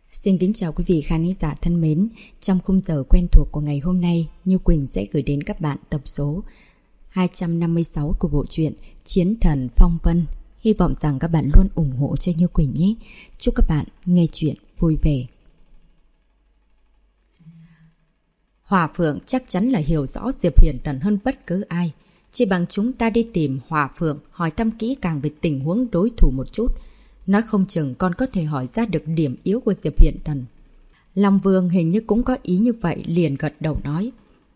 Xin kính chào quý vị khán giả thân mến. Trong khung giờ quen thuộc của ngày hôm nay, Như Quỳnh sẽ gửi đến các bạn tập số 256 của bộ truyện Chiến Thần Phong Vân. Hy vọng rằng các bạn luôn ủng hộ cho Như Quỳnh nhé. Chúc các bạn nghe chuyện vui vẻ. Hòa Phượng chắc chắn là hiểu rõ Diệp Hiển Tần hơn bất cứ ai. Chỉ bằng chúng ta đi tìm Hòa Phượng hỏi thăm kỹ càng về tình huống đối thủ một chút. Nói không chừng con có thể hỏi ra được điểm yếu của Diệp Hiển Tần. Long Vương hình như cũng có ý như vậy, liền gật đầu nói.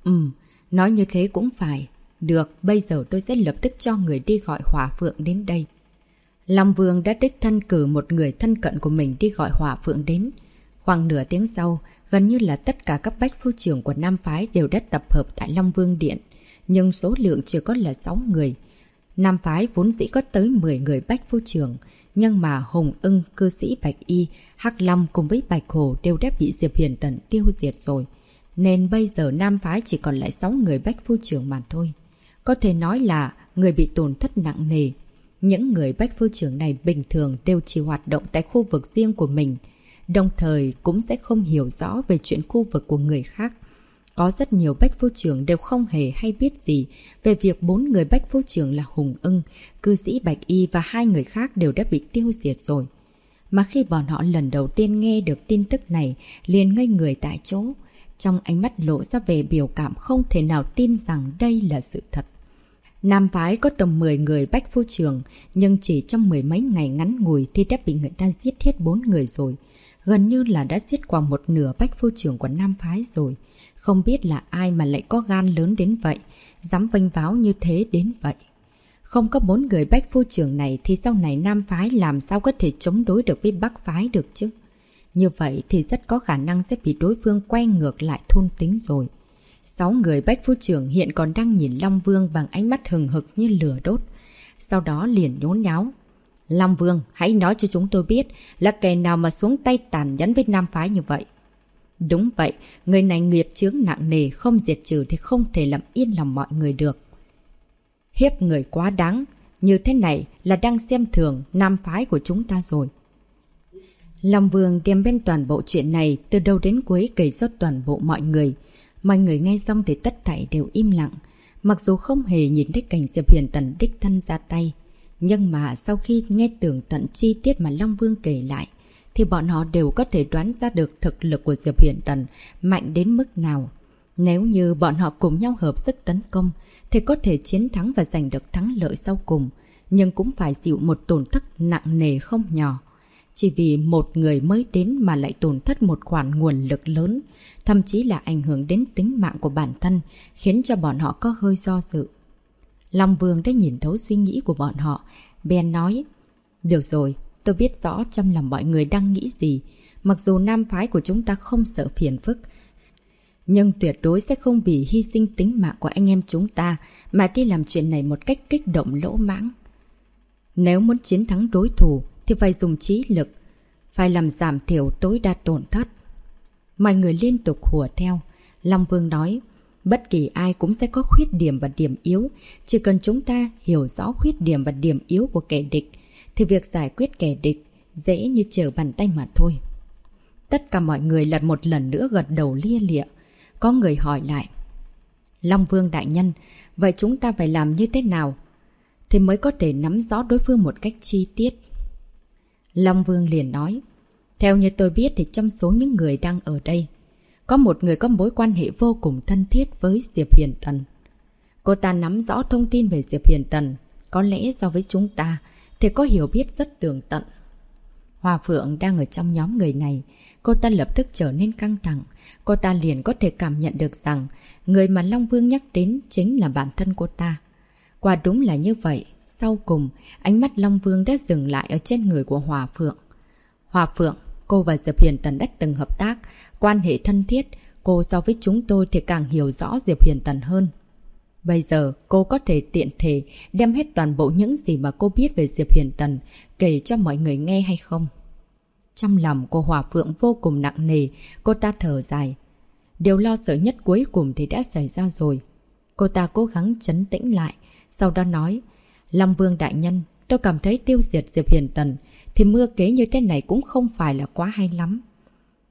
Nói như thế cũng phải. Được, bây giờ tôi sẽ lập tức cho người đi gọi Hòa Phượng đến đây. Long Vương đã đích thân cử một người thân cận của mình đi gọi Hòa Phượng đến. Khoảng nửa tiếng sau, gần như là tất cả các bách phu trưởng của Nam Phái đều đã tập hợp tại Long Vương Điện. Nhưng số lượng chỉ có là 6 người. Nam Phái vốn dĩ có tới 10 người bách phu trưởng. Nhưng mà Hùng Ưng, cư sĩ Bạch Y, Hắc Long cùng với Bạch Hổ đều đã bị Diệp Hiển Tần tiêu diệt rồi. Nên bây giờ Nam Phái chỉ còn lại 6 người bách phu trưởng mà thôi. Có thể nói là người bị tổn thất nặng nề. Những người bách phu trưởng này bình thường đều chỉ hoạt động tại khu vực riêng của mình. Đồng thời cũng sẽ không hiểu rõ về chuyện khu vực của người khác. Có rất nhiều bách phu trưởng đều không hề hay biết gì về việc 4 người bách phu trưởng là Hùng Ưng, cư sĩ Bạch Y và 2 người khác đều đã bị tiêu diệt rồi. Mà khi bọn họ lần đầu tiên nghe được tin tức này, liền ngây người tại chỗ. Trong ánh mắt lộ ra về biểu cảm không thể nào tin rằng đây là sự thật. Nam Phái có tầm 10 người bách phu trưởng, nhưng chỉ trong 10 mấy ngày ngắn ngủi thì đã bị người ta giết hết 4 người rồi. Gần như là đã giết qua một nửa bách phu trưởng của Nam Phái rồi. Không biết là ai mà lại có gan lớn đến vậy, dám vênh váo như thế đến vậy. Không có 4 người bách phu trưởng này thì sau này Nam Phái làm sao có thể chống đối được với Bắc Phái được chứ? Như vậy thì rất có khả năng sẽ bị đối phương quay ngược lại thôn tính rồi. 6 người bách phu trưởng hiện còn đang nhìn Long Vương bằng ánh mắt hừng hực như lửa đốt. Sau đó liền nhốn nháo. Long Vương, hãy nói cho chúng tôi biết là kẻ nào mà xuống tay tàn nhẫn với Nam Phái như vậy. Đúng vậy, người này nghiệp chướng nặng nề, không diệt trừ thì không thể làm yên lòng mọi người được. Hiếp người quá đáng, như thế này là đang xem thường Nam Phái của chúng ta rồi. Long Vương đem bên toàn bộ chuyện này từ đầu đến cuối kể cho toàn bộ mọi người. Mọi người nghe xong thì tất thảy đều im lặng, mặc dù không hề nhìn thấy cảnh Diệp Hiển Tần đích thân ra tay. Nhưng mà sau khi nghe tường tận chi tiết mà Long Vương kể lại, thì bọn họ đều có thể đoán ra được thực lực của Diệp Hiển Tần mạnh đến mức nào. Nếu như bọn họ cùng nhau hợp sức tấn công, thì có thể chiến thắng và giành được thắng lợi sau cùng, nhưng cũng phải chịu một tổn thất nặng nề không nhỏ. Chỉ vì một người mới đến mà lại tổn thất một khoản nguồn lực lớn, thậm chí là ảnh hưởng đến tính mạng của bản thân, khiến cho bọn họ có hơi do dự. Long Vương đã nhìn thấu suy nghĩ của bọn họ, bèn nói: Được rồi, tôi biết rõ trong lòng mọi người đang nghĩ gì. Mặc dù Nam Phái của chúng ta không sợ phiền phức, nhưng tuyệt đối sẽ không vì hy sinh tính mạng của anh em chúng ta mà đi làm chuyện này một cách kích động lỗ mãng. Nếu muốn chiến thắng đối thủ thì phải dùng trí lực, phải làm giảm thiểu tối đa tổn thất. Mọi người liên tục hùa theo. Long Vương nói: Bất kỳ ai cũng sẽ có khuyết điểm và điểm yếu. Chỉ cần chúng ta hiểu rõ khuyết điểm và điểm yếu của kẻ địch, thì việc giải quyết kẻ địch dễ như trở bàn tay mà thôi. Tất cả mọi người lại một lần nữa gật đầu lia lịa. Có người hỏi lại: Long Vương đại nhân, vậy chúng ta phải làm như thế nào thì mới có thể nắm rõ đối phương một cách chi tiết? Long Vương liền nói: Theo như tôi biết thì trong số những người đang ở đây, có một người có mối quan hệ vô cùng thân thiết với Diệp Hiển Tần. Cô ta nắm rõ thông tin về Diệp Hiển Tần, có lẽ so với chúng ta thì có hiểu biết rất tường tận. Hòa Phượng đang ở trong nhóm người này, cô ta lập tức trở nên căng thẳng. Cô ta liền có thể cảm nhận được rằng người mà Long Vương nhắc đến chính là bản thân cô ta. Quả đúng là như vậy. Sau cùng, ánh mắt Long Vương đã dừng lại ở trên người của Hòa Phượng. Hòa Phượng, cô và Diệp Hiển Tần đã từng hợp tác, quan hệ thân thiết. Cô so với chúng tôi thì càng hiểu rõ Diệp Hiển Tần hơn. Bây giờ cô có thể tiện thể đem hết toàn bộ những gì mà cô biết về Diệp Hiển Tần kể cho mọi người nghe hay không? Trong lòng của Hòa Phượng vô cùng nặng nề, cô ta thở dài. Điều lo sợ nhất cuối cùng thì đã xảy ra rồi. Cô ta cố gắng trấn tĩnh lại, sau đó nói: Long Vương đại nhân, tôi cảm thấy tiêu diệt Diệp Hiển Tần thì mưa kế như thế này cũng không phải là quá hay lắm.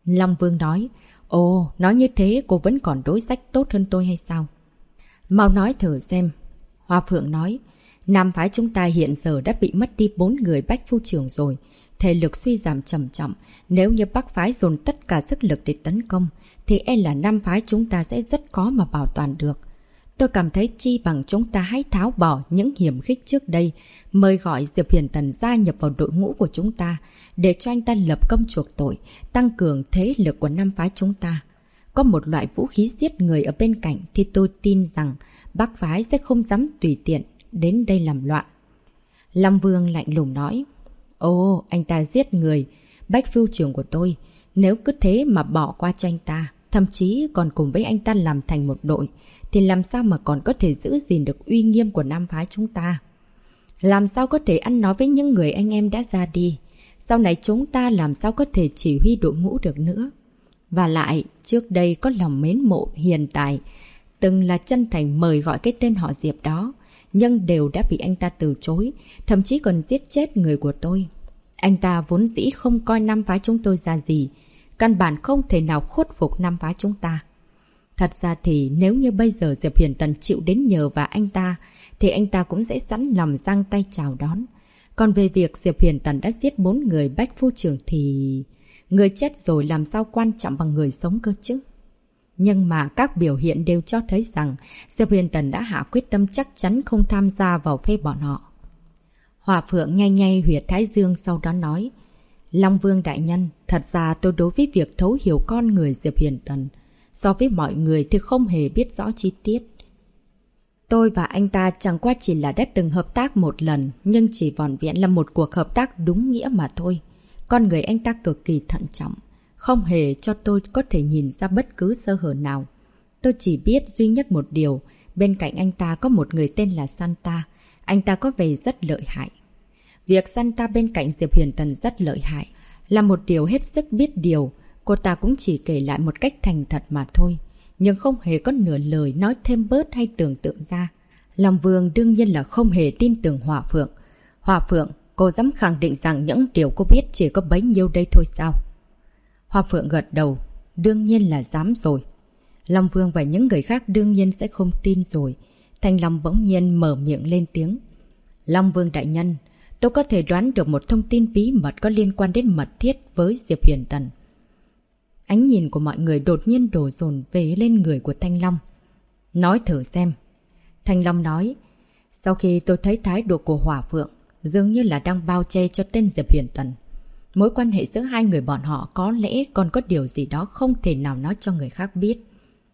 Long Vương nói, ồ, nói như thế cô vẫn còn đối sách tốt hơn tôi hay sao? Mau nói thử xem. Hoa Phượng nói, Nam phái chúng ta hiện giờ đã bị mất đi 4 người bách phu trưởng rồi. Thể lực suy giảm trầm trọng. Nếu như Bắc phái dồn tất cả sức lực để tấn công, thì e là Nam phái chúng ta sẽ rất khó mà bảo toàn được. Tôi cảm thấy chi bằng chúng ta hãy tháo bỏ những hiểm khích trước đây, mời gọi Diệp Huyền Tần gia nhập vào đội ngũ của chúng ta, để cho anh ta lập công chuộc tội, tăng cường thế lực của Nam phái chúng ta. Có một loại vũ khí giết người ở bên cạnh thì tôi tin rằng Bắc phái sẽ không dám tùy tiện đến đây làm loạn. Long Vương lạnh lùng nói, ồ, anh ta giết người, bách phu trưởng của tôi. Nếu cứ thế mà bỏ qua cho anh ta, thậm chí còn cùng với anh ta làm thành một đội, thì làm sao mà còn có thể giữ gìn được uy nghiêm của Nam phái chúng ta? Làm sao có thể ăn nói với những người anh em đã ra đi? Sau này chúng ta làm sao có thể chỉ huy đội ngũ được nữa? Và lại, trước đây có lòng mến mộ hiền tài, từng là chân thành mời gọi cái tên họ Diệp đó, nhưng đều đã bị anh ta từ chối, thậm chí còn giết chết người của tôi. Anh ta vốn dĩ không coi Nam phái chúng tôi ra gì, căn bản không thể nào khuất phục Nam phái chúng ta. Thật ra thì nếu như bây giờ Diệp Huyền Tần chịu đến nhờ và anh ta, thì anh ta cũng sẽ sẵn lòng giang tay chào đón. Còn về việc Diệp Huyền Tần đã giết 4 người bách phu trưởng thì... người chết rồi làm sao quan trọng bằng người sống cơ chứ? Nhưng mà các biểu hiện đều cho thấy rằng Diệp Huyền Tần đã hạ quyết tâm chắc chắn không tham gia vào phe bọn họ. Hỏa Phượng nhay nhay huyệt thái dương sau đó nói, Long Vương đại nhân, thật ra tôi đối với việc thấu hiểu con người Diệp Huyền Tần, so với mọi người thì không hề biết rõ chi tiết. Tôi và anh ta chẳng qua chỉ là đã từng hợp tác một lần, nhưng chỉ vỏn vẹn là một cuộc hợp tác đúng nghĩa mà thôi. Con người anh ta cực kỳ thận trọng, không hề cho tôi có thể nhìn ra bất cứ sơ hở nào. Tôi chỉ biết duy nhất một điều, bên cạnh anh ta có một người tên là Santa. Anh ta có vẻ rất lợi hại. Việc Santa bên cạnh Diệp Huyền Tần rất lợi hại là một điều hết sức biết điều. Cô ta cũng chỉ kể lại một cách thành thật mà thôi, nhưng không hề có nửa lời nói thêm bớt hay tưởng tượng ra. Long Vương đương nhiên là không hề tin tưởng Hỏa Phượng. Hỏa Phượng, cô dám khẳng định rằng những điều cô biết chỉ có bấy nhiêu đây thôi sao? Hỏa Phượng gật đầu, đương nhiên là dám rồi. Long Vương và những người khác đương nhiên sẽ không tin rồi. Thanh Long bỗng nhiên mở miệng lên tiếng. Long Vương đại nhân, tôi có thể đoán được một thông tin bí mật có liên quan đến mật thiết với Diệp Huyền Tần. Ánh nhìn của mọi người đột nhiên đổ dồn về lên người của Thanh Long. Nói thử xem. Thanh Long nói, sau khi tôi thấy thái độ của Hỏa Phượng, dường như là đang bao che cho tên Diệp Huyền Tần. Mối quan hệ giữa hai người bọn họ có lẽ còn có điều gì đó không thể nào nói cho người khác biết.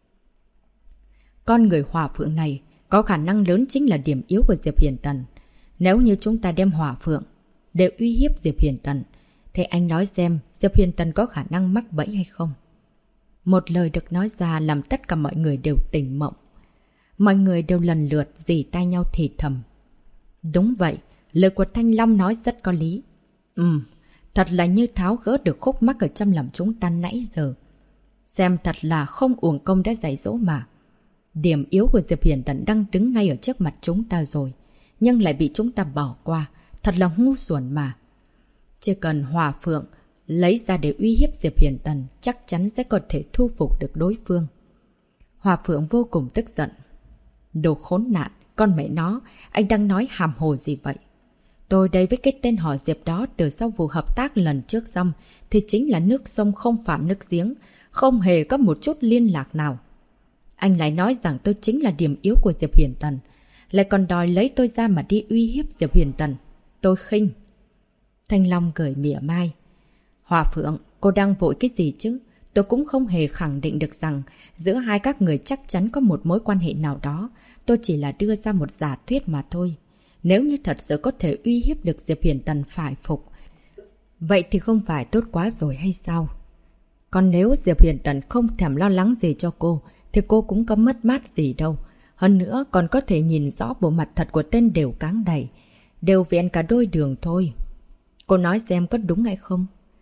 Con người Hỏa Phượng này có khả năng lớn chính là điểm yếu của Diệp Huyền Tần. Nếu như chúng ta đem Hỏa Phượng để uy hiếp Diệp Huyền Tần, thì anh nói xem Diệp Huyền Tần có khả năng mắc bẫy hay không? Một lời được nói ra làm tất cả mọi người đều tỉnh mộng. Mọi người đều lần lượt rỉ tai nhau thì thầm. Đúng vậy, lời của Thanh Long nói rất có lý. Thật là như tháo gỡ được khúc mắc ở trong lòng chúng ta nãy giờ. Xem thật là không uổng công đã dạy dỗ mà. Điểm yếu của Diệp Huyền Tần đang đứng ngay ở trước mặt chúng ta rồi, nhưng lại bị chúng ta bỏ qua. Thật là ngu xuẩn mà. Chỉ cần Hỏa Phượng lấy ra để uy hiếp Diệp Huyền Tần, chắc chắn sẽ có thể thu phục được đối phương. Hỏa Phượng vô cùng tức giận. Đồ khốn nạn, con mẹ nó, anh đang nói hàm hồ gì vậy? Tôi đây với cái tên họ Diệp đó từ sau vụ hợp tác lần trước xong thì chính là nước sông không phạm nước giếng, không hề có một chút liên lạc nào. Anh lại nói rằng tôi chính là điểm yếu của Diệp Huyền Tần, lại còn đòi lấy tôi ra mà đi uy hiếp Diệp Huyền Tần. Tôi khinh. Thanh Long cười mỉa mai. Hỏa Phượng, cô đang vội cái gì chứ? Tôi cũng không hề khẳng định được rằng giữa hai các người chắc chắn có một mối quan hệ nào đó. Tôi chỉ là đưa ra một giả thuyết mà thôi. Nếu như thật sự có thể uy hiếp được Diệp Huyền Tần phải phục, vậy thì không phải tốt quá rồi hay sao? Còn nếu Diệp Huyền Tần không thèm lo lắng gì cho cô, thì cô cũng có mất mát gì đâu. Hơn nữa còn có thể nhìn rõ bộ mặt thật của tên đều cáng đầy. Đều vẹn cả đôi đường thôi. Cô nói xem có đúng hay không?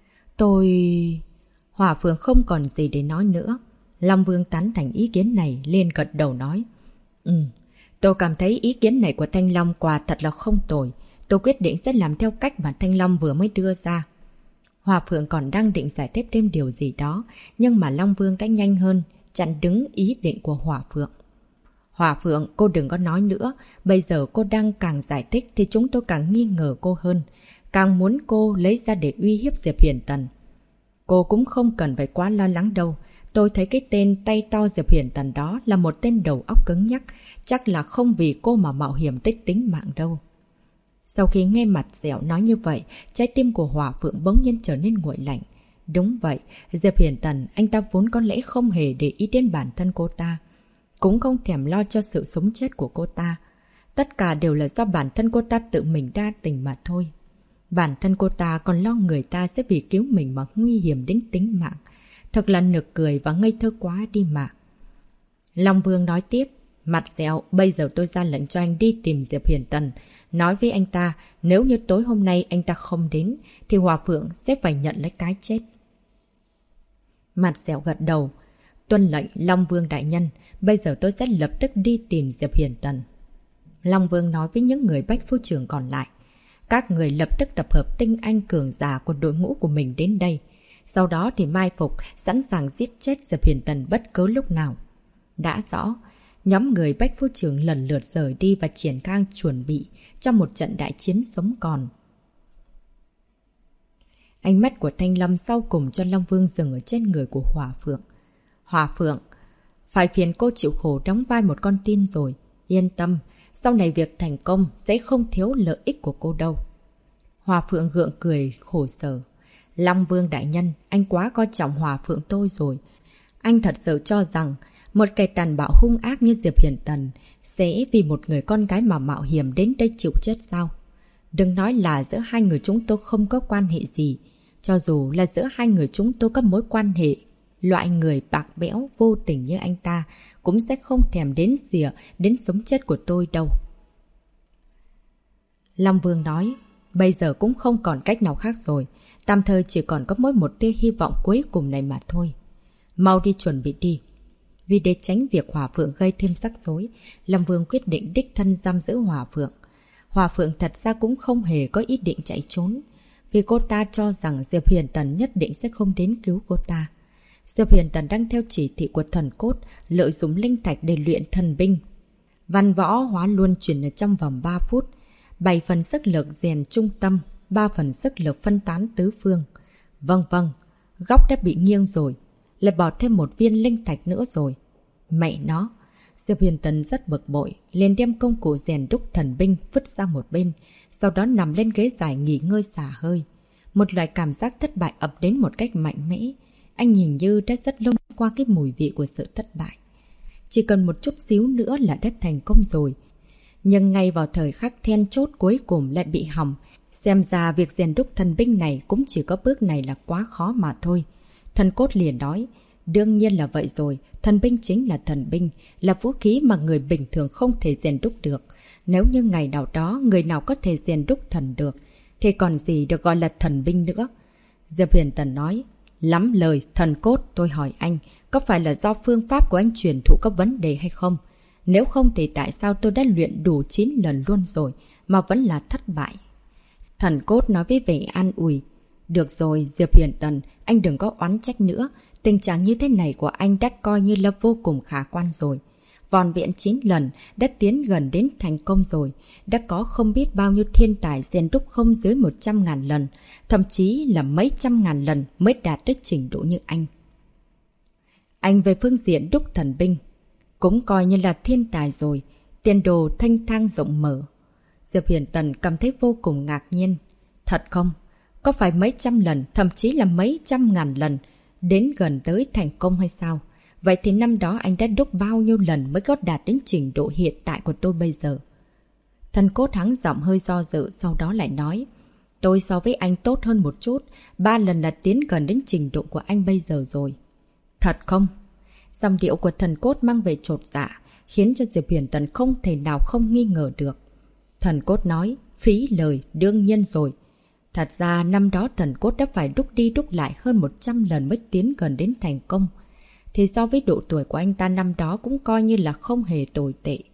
Hỏa Phượng không còn gì để nói nữa. Long Vương tán thành ý kiến này, liền gật đầu nói. Tôi cảm thấy ý kiến này của Thanh Long quả thật là không tồi. Tôi quyết định sẽ làm theo cách mà Thanh Long vừa mới đưa ra. Hòa Phượng còn đang định giải thích thêm điều gì đó, nhưng mà Long Vương đã nhanh hơn, chặn đứng ý định của Hòa Phượng. Hòa Phượng, cô đừng có nói nữa, bây giờ cô đang càng giải thích thì chúng tôi càng nghi ngờ cô hơn, càng muốn cô lấy ra để uy hiếp Diệp Hiền Tần. Cô cũng không cần phải quá lo lắng đâu, tôi thấy cái tên tay to Diệp Hiền Tần đó là một tên đầu óc cứng nhắc, chắc là không vì cô mà mạo hiểm tích tính mạng đâu. Sau khi nghe Mặt Dẻo nói như vậy, trái tim của Hòa Phượng bỗng nhiên trở nên nguội lạnh. Đúng vậy, Diệp Hiền Tần, anh ta vốn có lẽ không hề để ý đến bản thân cô ta, cũng không thèm lo cho sự sống chết của cô ta. Tất cả đều là do bản thân cô ta tự mình đa tình mà thôi. Bản thân cô ta còn lo người ta sẽ vì cứu mình mà nguy hiểm đến tính mạng. Thật là nực cười và ngây thơ quá đi mà. Long Vương nói tiếp, Mặt Dẻo, bây giờ tôi ra lệnh cho anh đi tìm Diệp Hiền Tần. Nói với anh ta, nếu như tối hôm nay anh ta không đến, thì Hòa Phượng sẽ phải nhận lấy cái chết. Mặt Dẻo gật đầu. Tuân lệnh Long Vương đại nhân, bây giờ tôi sẽ lập tức đi tìm Diệp Hiền Tần. Long Vương nói với những người bách phu trưởng còn lại. Các người lập tức tập hợp tinh anh cường giả của đội ngũ của mình đến đây. Sau đó thì mai phục, sẵn sàng giết chết Diệp Hiền Tần bất cứ lúc nào. Đã rõ, nhóm người bách phu trưởng lần lượt rời đi và triển khai chuẩn bị cho một trận đại chiến sống còn. Ánh mắt của Thanh Lâm sau cùng cho Long Vương dừng ở trên người của Hòa Phượng. Hòa Phượng, phải phiền cô chịu khổ đóng vai một con tin rồi. Yên tâm, sau này việc thành công sẽ không thiếu lợi ích của cô đâu. Hòa Phượng gượng cười khổ sở. Long Vương đại nhân, anh quá coi trọng Hòa Phượng tôi rồi. Anh thật sự cho rằng một kẻ tàn bạo hung ác như Diệp Hiền Tần sẽ vì một người con gái mà mạo hiểm đến đây chịu chết sao? Đừng nói là giữa hai người chúng tôi không có quan hệ gì. Cho dù là giữa hai người chúng tôi có mối quan hệ, loại người bạc bẽo vô tình như anh ta cũng sẽ không thèm đến dìa đến sống chết của tôi đâu. Long Vương nói, bây giờ cũng không còn cách nào khác rồi. Tạm thời chỉ còn có mỗi một tia hy vọng cuối cùng này mà thôi. Mau đi chuẩn bị đi. Vì để tránh việc Hòa Phượng gây thêm rắc rối, Long Vương quyết định đích thân giam giữ Hòa Phượng. Hòa Phượng thật ra cũng không hề có ý định chạy trốn, vì cô ta cho rằng Diệp Hiền Tần nhất định sẽ không đến cứu cô ta. Diệp Hiền Tần đang theo chỉ thị của thần cốt, lợi dụng linh thạch để luyện thần binh. Văn võ hóa luân chuyển ở trong vòng 3 phút, 7 phần sức lực rèn trung tâm, 3 phần sức lực phân tán tứ phương. Vâng, góc đã bị nghiêng rồi, lại bỏ thêm một viên linh thạch nữa rồi. Mẹ nó! Diệp Hiền Tần rất bực bội, liền đem công cụ rèn đúc thần binh vứt ra một bên, sau đó nằm lên ghế dài nghỉ ngơi xả hơi. Một loại cảm giác thất bại ập đến một cách mạnh mẽ. Anh nhìn như đã rất lâu qua cái mùi vị của sự thất bại. Chỉ cần một chút xíu nữa là đã thành công rồi. Nhưng ngay vào thời khắc then chốt cuối cùng lại bị hỏng. Xem ra việc rèn đúc thần binh này cũng chỉ có bước này là quá khó mà thôi. Thần cốt liền nói, đương nhiên là vậy rồi, thần binh chính là thần binh, là vũ khí mà người bình thường không thể rèn đúc được. Nếu như ngày nào đó người nào có thể rèn đúc thần được, thì còn gì được gọi là thần binh nữa. Diệp Hiền Tần nói, lắm lời, thần cốt, tôi hỏi anh, có phải là do phương pháp của anh truyền thụ có vấn đề hay không? Nếu không thì tại sao tôi đã luyện đủ 9 lần luôn rồi, mà vẫn là thất bại? Thần cốt nói với vẻ an ủi, được rồi, Diệp Hiền Tần, anh đừng có oán trách nữa, tình trạng như thế này của anh đã coi như là vô cùng khả quan rồi. Vòn vẹn 9 lần đã tiến gần đến thành công rồi, đã có không biết bao nhiêu thiên tài rèn đúc không dưới 100.000 lần, thậm chí là mấy trăm ngàn lần mới đạt tới trình độ như anh. Anh về phương diện đúc thần binh, cũng coi như là thiên tài rồi, tiền đồ thanh thang rộng mở. Diệp Hiền Tần cảm thấy vô cùng ngạc nhiên. Thật không? Có phải mấy trăm lần, thậm chí là mấy trăm ngàn lần đến gần tới thành công hay sao? Vậy thì năm đó anh đã đúc bao nhiêu lần mới có đạt đến trình độ hiện tại của tôi bây giờ? Thần cốt hắng giọng hơi do dự, sau đó lại nói, tôi so với anh tốt hơn một chút, 3 lần là tiến gần đến trình độ của anh bây giờ rồi. Thật không? Dòng điệu của thần cốt mang về chột dạ, khiến cho Diệp Hiền Tần không thể nào không nghi ngờ được. Thần cốt nói, phí lời, đương nhiên rồi. Thật ra năm đó thần cốt đã phải đúc đi đúc lại hơn 100 lần mới tiến gần đến thành công. Thì so với độ tuổi của anh ta năm đó cũng coi như là không hề tồi tệ.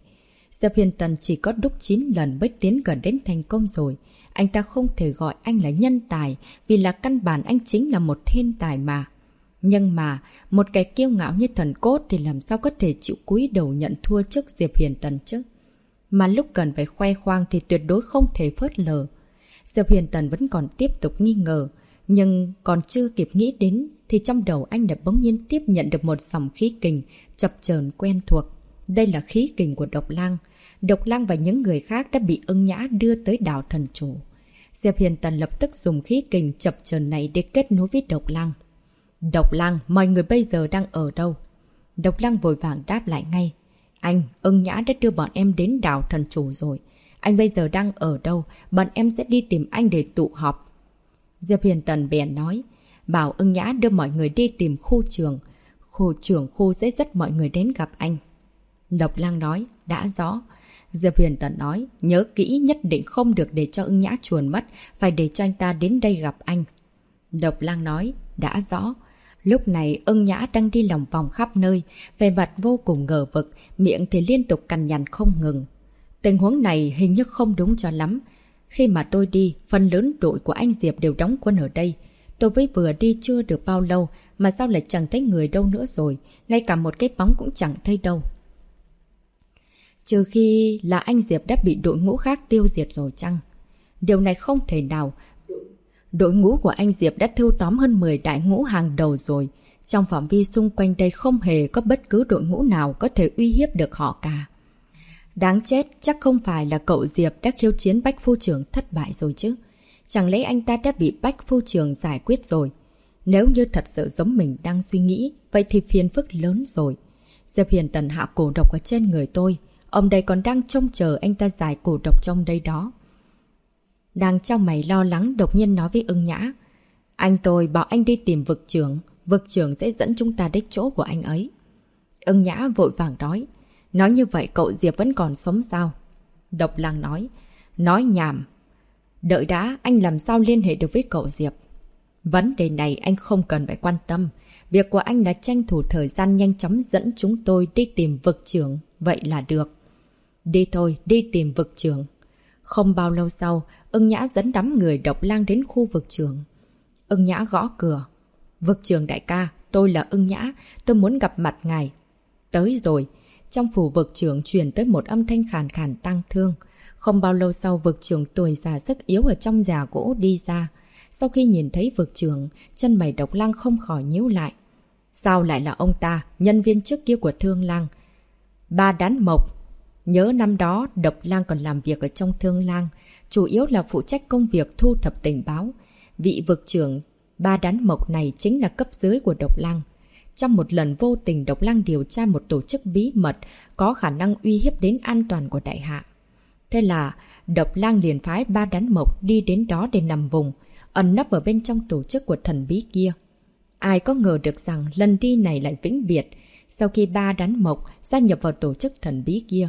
Diệp Hiền Tần chỉ có đúc 9 lần mới tiến gần đến thành công rồi. Anh ta không thể gọi anh là nhân tài, vì là căn bản anh chính là một thiên tài mà. Nhưng mà, một cái kiêu ngạo như thần cốt thì làm sao có thể chịu cúi đầu nhận thua trước Diệp Hiền Tần chứ? Mà lúc cần phải khoe khoang thì tuyệt đối không thể phớt lờ. Diệp Hiền Tần vẫn còn tiếp tục nghi ngờ, nhưng còn chưa kịp nghĩ đến thì trong đầu anh đã bỗng nhiên tiếp nhận được một dòng khí kình chập chờn quen thuộc. Đây là khí kình của Độc Lang. Độc Lang và những người khác đã bị Ưng Nhã đưa tới đảo thần chủ. Diệp Hiền Tần lập tức dùng khí kình chập chờn này để kết nối với Độc Lang. Độc Lang, mọi người bây giờ đang ở đâu? Độc Lang vội vàng đáp lại ngay. Anh, Ưng Nhã đã đưa bọn em đến đảo thần chủ rồi. Anh bây giờ đang ở đâu? Bọn em sẽ đi tìm anh để tụ họp. Diệp Hiền Tần bèn nói. Bảo Ưng Nhã đưa mọi người đi tìm khu trường. Khu trưởng khu sẽ dắt mọi người đến gặp anh. Độc Lang nói. Đã rõ. Diệp Hiền Tần nói. Nhớ kỹ, nhất định không được để cho Ưng Nhã chuồn mất. Phải để cho anh ta đến đây gặp anh. Độc Lang nói. Đã rõ. Lúc này Ưng Nhã đang đi lòng vòng khắp nơi, vẻ mặt vô cùng ngờ vực, miệng thì liên tục cằn nhằn không ngừng. Tình huống này hình như không đúng cho lắm. Khi mà tôi đi, phần lớn đội của anh Diệp đều đóng quân ở đây. Tôi mới vừa đi chưa được bao lâu mà sao lại chẳng thấy người đâu nữa rồi, ngay cả một cái bóng cũng chẳng thấy đâu. Trừ khi là anh Diệp đã bị đội ngũ khác tiêu diệt rồi chăng? Điều này không thể nào. Đội ngũ của anh Diệp đã thâu tóm hơn 10 đại ngũ hàng đầu rồi. Trong phạm vi xung quanh đây không hề có bất cứ đội ngũ nào có thể uy hiếp được họ cả. Đáng chết, chắc không phải là cậu Diệp đã khiêu chiến Bách Phu Trưởng thất bại rồi chứ. Chẳng lẽ anh ta đã bị Bách Phu Trưởng giải quyết rồi? Nếu như thật sự giống mình đang suy nghĩ, vậy thì phiền phức lớn rồi. Diệp Hiền Tần hạ cổ độc ở trên người tôi. Ông đây còn đang trông chờ anh ta giải cổ độc trong đây đó. Đang trong mày lo lắng, đột nhiên nói với Ưng Nhã. Anh tôi bảo anh đi tìm vực trưởng sẽ dẫn chúng ta đến chỗ của anh ấy. Ưng Nhã vội vàng nói. Nói như vậy cậu Diệp vẫn còn sống sao? Độc Lang nói. Nói nhảm. Đợi đã, anh làm sao liên hệ được với cậu Diệp? Vấn đề này anh không cần phải quan tâm. Việc của anh là tranh thủ thời gian nhanh chóng dẫn chúng tôi đi tìm vực trưởng. Vậy là được. Đi thôi, đi tìm vực trưởng. Không bao lâu sau, Ưng Nhã dẫn đám người Độc Lang đến khu vực trưởng. Ưng Nhã gõ cửa. Vực trưởng đại ca, tôi là Ưng Nhã, tôi muốn gặp mặt ngài. Tới rồi. Trong phủ vực trưởng truyền tới một âm thanh khàn khàn tang thương. Không bao lâu sau, vực trưởng tuổi già sức yếu ở trong nhà gỗ đi ra. Sau khi nhìn thấy vực trưởng, chân mày Độc Lang không khỏi nhíu lại. Sao lại là ông ta, nhân viên trước kia của Thương Lang? Ba Đán Mộc. Nhớ năm đó, Độc Lang còn làm việc ở trong Thương Lang, chủ yếu là phụ trách công việc thu thập tình báo. Vị vực trưởng Ba Đán Mộc này chính là cấp dưới của Độc Lang. Trong một lần vô tình, Độc Lang điều tra một tổ chức bí mật có khả năng uy hiếp đến an toàn của đại hạ. Thế là Độc Lang liền phái Ba Đán Mộc đi đến đó để nằm vùng, ẩn nấp ở bên trong tổ chức của thần bí kia. Ai có ngờ được rằng lần đi này lại vĩnh biệt, sau khi Ba Đán Mộc gia nhập vào tổ chức thần bí kia.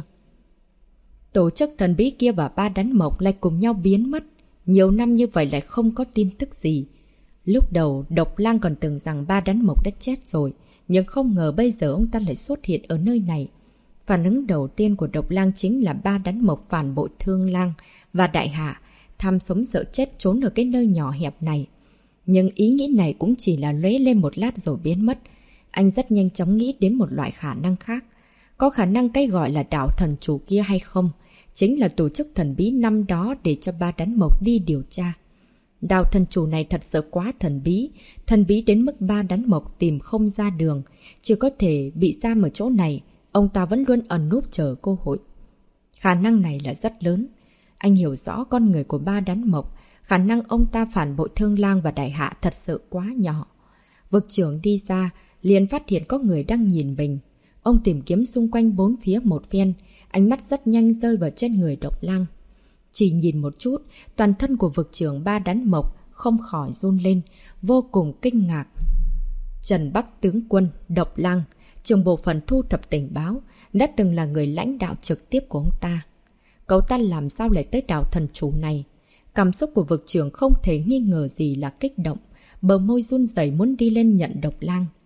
Tổ chức thần bí kia và Ba Đán Mộc lại cùng nhau biến mất. Nhiều năm như vậy lại không có tin tức gì. Lúc đầu, Độc Lang còn tưởng rằng Ba Đán Mộc đã chết rồi, nhưng không ngờ bây giờ ông ta lại xuất hiện ở nơi này. Phản ứng đầu tiên của Độc Lang chính là Ba Đán Mộc phản bội Thương Lang và đại hạ, tham sống sợ chết trốn ở cái nơi nhỏ hẹp này. Nhưng ý nghĩ này cũng chỉ là lóe lên một lát rồi biến mất. Anh rất nhanh chóng nghĩ đến một loại khả năng khác. Có khả năng cái gọi là đảo thần chủ kia hay không? Chính là tổ chức thần bí năm đó để cho Ba Đán Mộc đi điều tra. Đảo thần chủ này thật sự quá thần bí đến mức Ba Đán Mộc tìm không ra đường, chỉ có thể bị giam ở chỗ này. Ông ta vẫn luôn ẩn núp chờ cơ hội. Khả năng này là rất lớn. Anh hiểu rõ con người của Ba Đán Mộc, khả năng ông ta phản bội Thương Lang và đại hạ thật sự quá nhỏ. Vực trưởng đi ra, liền phát hiện có người đang nhìn mình. Ông tìm kiếm xung quanh bốn phía một phen, ánh mắt rất nhanh rơi vào trên người Độc Lang. Chỉ nhìn một chút, toàn thân của vực trưởng Ba Đán Mộc không khỏi run lên, vô cùng kinh ngạc. Trần Bắc tướng quân Độc Lang, trưởng bộ phận thu thập tình báo, đã từng là người lãnh đạo trực tiếp của ông ta. Cậu ta làm sao lại tới đảo thần chủ này? Cảm xúc của vực trưởng không thể nghi ngờ gì là kích động, bờ môi run rẩy muốn đi lên nhận Độc Lang.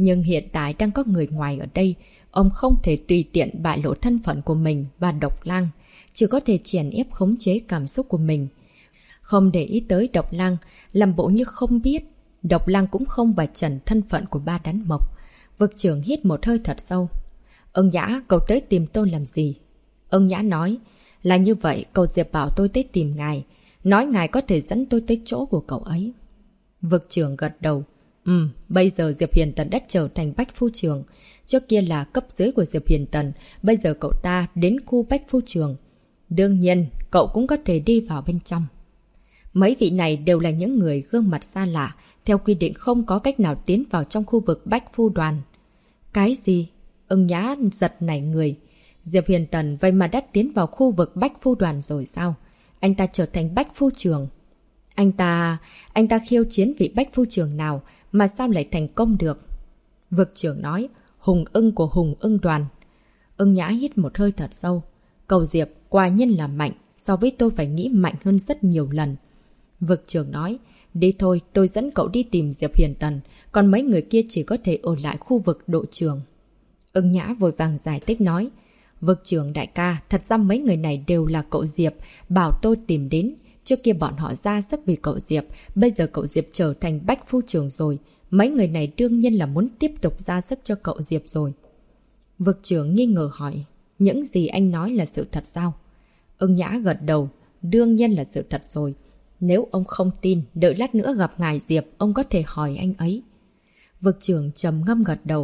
Nhưng hiện tại đang có người ngoài ở đây, ông không thể tùy tiện bại lộ thân phận của mình và Độc Lang, chỉ có thể chèn ép khống chế cảm xúc của mình. Không để ý tới Độc Lang, làm bộ như không biết. Độc Lang cũng không vạch trần thân phận của ba đán mộc. Vực trưởng hít một hơi thật sâu. Ưng Nhã, cậu tới tìm tôi làm gì? Ưng Nhã nói, là như vậy, cậu Diệp bảo tôi tới tìm ngài. Nói ngài có thể dẫn tôi tới chỗ của cậu ấy. Vực trưởng gật đầu. Bây giờ Diệp Hiền Tần đã trở thành Bách Phu Trường. Trước kia là cấp dưới của Diệp Hiền Tần, bây giờ cậu ta đến khu Bách Phu Trường. Đương nhiên, cậu cũng có thể đi vào bên trong. Mấy vị này đều là những người gương mặt xa lạ, theo quy định không có cách nào tiến vào trong khu vực Bách Phu Đoàn. Cái gì? Ưng Nhã giật nảy người. Diệp Hiền Tần vậy mà đã tiến vào khu vực Bách Phu Đoàn rồi sao? Anh ta trở thành Bách Phu Trường. Anh ta khiêu chiến vị Bách Phu Trường nào mà sao lại thành công được? Vực trưởng nói, Hùng Ưng của Hùng Ưng Đoàn. Ưng Nhã hít một hơi thật sâu. Cậu Diệp quả nhiên là mạnh, so với tôi phải nghĩ mạnh hơn rất nhiều lần. Vực trưởng nói, đi thôi, tôi dẫn cậu đi tìm Diệp Hiền Tần, còn mấy người kia chỉ có thể ở lại khu vực đội trường. Ưng Nhã vội vàng giải thích nói, Vực trưởng đại ca, thật ra mấy người này đều là cậu Diệp, bảo tôi tìm đến. Trước kia bọn họ ra sức vì cậu Diệp, bây giờ cậu Diệp trở thành Bách Phu Trường rồi. Mấy người này đương nhiên là muốn tiếp tục ra sức cho cậu Diệp rồi. Vực trưởng nghi ngờ hỏi, những gì anh nói là sự thật sao? Ưng Nhã gật đầu, đương nhiên là sự thật rồi. Nếu ông không tin, đợi lát nữa gặp ngài Diệp, ông có thể hỏi anh ấy. Vực trưởng trầm ngâm gật đầu.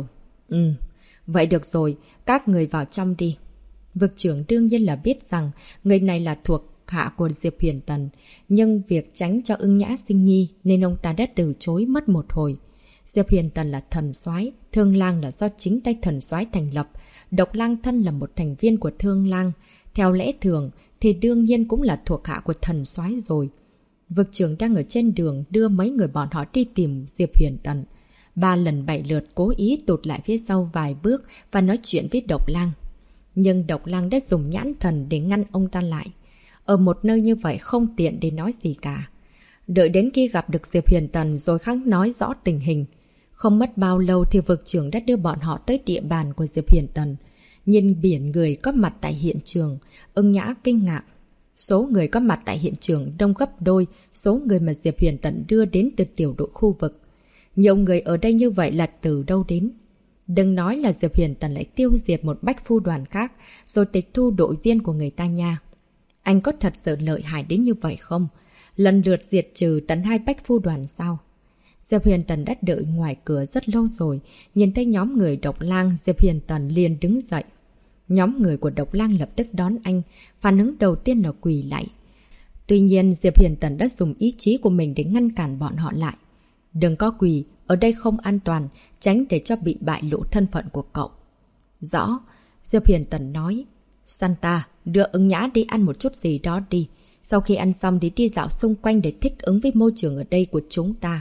Vậy được rồi, các người vào trong đi. Vực trưởng đương nhiên là biết rằng người này là thuộc hạ của Diệp Hiền Tần, nhưng việc tránh cho Ưng Nhã sinh nghi nên ông ta đã từ chối mất một hồi. Diệp Hiền Tần là thần soái, Thương Lang là do chính tay thần soái thành lập, Độc Lang thân là một thành viên của Thương Lang. Theo lẽ thường thì đương nhiên cũng là thuộc hạ của thần soái rồi. Vực trưởng đang ở trên đường đưa mấy người bọn họ đi tìm Diệp Hiền Tần. 3 lần 7 lượt cố ý tụt lại phía sau vài bước và nói chuyện với Độc Lang. Nhưng Độc Lang đã dùng nhãn thần để ngăn ông ta lại. Ở một nơi như vậy không tiện để nói gì cả. Đợi đến khi gặp được Diệp Hiền Tần rồi khắc nói rõ tình hình. Không mất bao lâu thì vực trưởng đã đưa bọn họ tới địa bàn của Diệp Hiền Tần. Nhìn biển người có mặt tại hiện trường, Ưng Nhã kinh ngạc. Số người có mặt tại hiện trường đông gấp đôi số người mà Diệp Hiền Tần đưa đến từ tiểu đội khu vực. Nhiều người ở đây như vậy là từ đâu đến? Đừng nói là Diệp Hiền Tần lại tiêu diệt một Bách Phu Đoàn khác rồi tịch thu đội viên của người ta nha. Anh có thật sự lợi hại đến như vậy không? Lần lượt diệt trừ tận 2 Bách Phu Đoàn sao? Diệp Hiền Tần đã đợi ngoài cửa rất lâu rồi. Nhìn thấy nhóm người Độc Lang, Diệp Hiền Tần liền đứng dậy. Nhóm người của Độc Lang lập tức đón anh. Phản ứng đầu tiên là quỳ lạy. Tuy nhiên Diệp Hiền Tần đã dùng ý chí của mình để ngăn cản bọn họ lại. Đừng có quỳ, ở đây không an toàn, tránh để cho bị bại lộ thân phận của cậu. Rõ, Diệp Hiền Tần nói. Santa, đưa Ưng Nhã đi ăn một chút gì đó đi. Sau khi ăn xong thì đi dạo xung quanh để thích ứng với môi trường ở đây của chúng ta.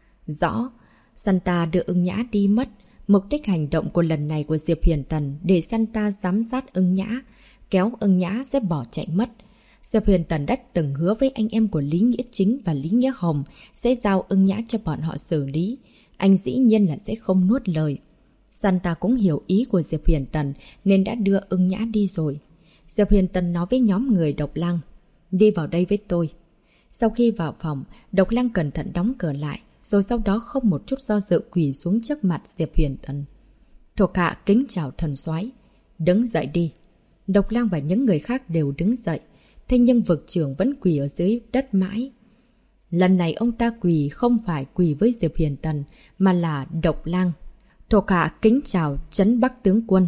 Rõ, Santa đưa Ưng Nhã đi mất. Mục đích hành động của lần này của Diệp Hiền Tần để Santa giám sát Ưng Nhã, kéo Ưng Nhã sẽ bỏ chạy mất. Diệp Hiền Tần đã từng hứa với anh em của Lý Nghĩa Chính và Lý Nghĩa Hồng sẽ giao Ưng Nhã cho bọn họ xử lý. Anh dĩ nhiên là sẽ không nuốt lời. Santa cũng hiểu ý của Diệp Hiền Tần nên đã đưa Ưng Nhã đi rồi. Diệp Hiền Tần nói với nhóm người Độc Lang, đi vào đây với tôi. Sau khi vào phòng, Độc Lang cẩn thận đóng cửa lại, rồi sau đó không một chút do dự quỳ xuống trước mặt Diệp Hiền Tần. Thuộc hạ kính chào thần soái. Đứng dậy đi. Độc Lang và những người khác đều đứng dậy. Thế nhưng vực trưởng vẫn quỳ ở dưới đất mãi. Lần này ông ta quỳ không phải quỳ với Diệp Hiền Tần, mà là Độc Lang. Thuộc hạ kính chào Trấn Bắc tướng quân.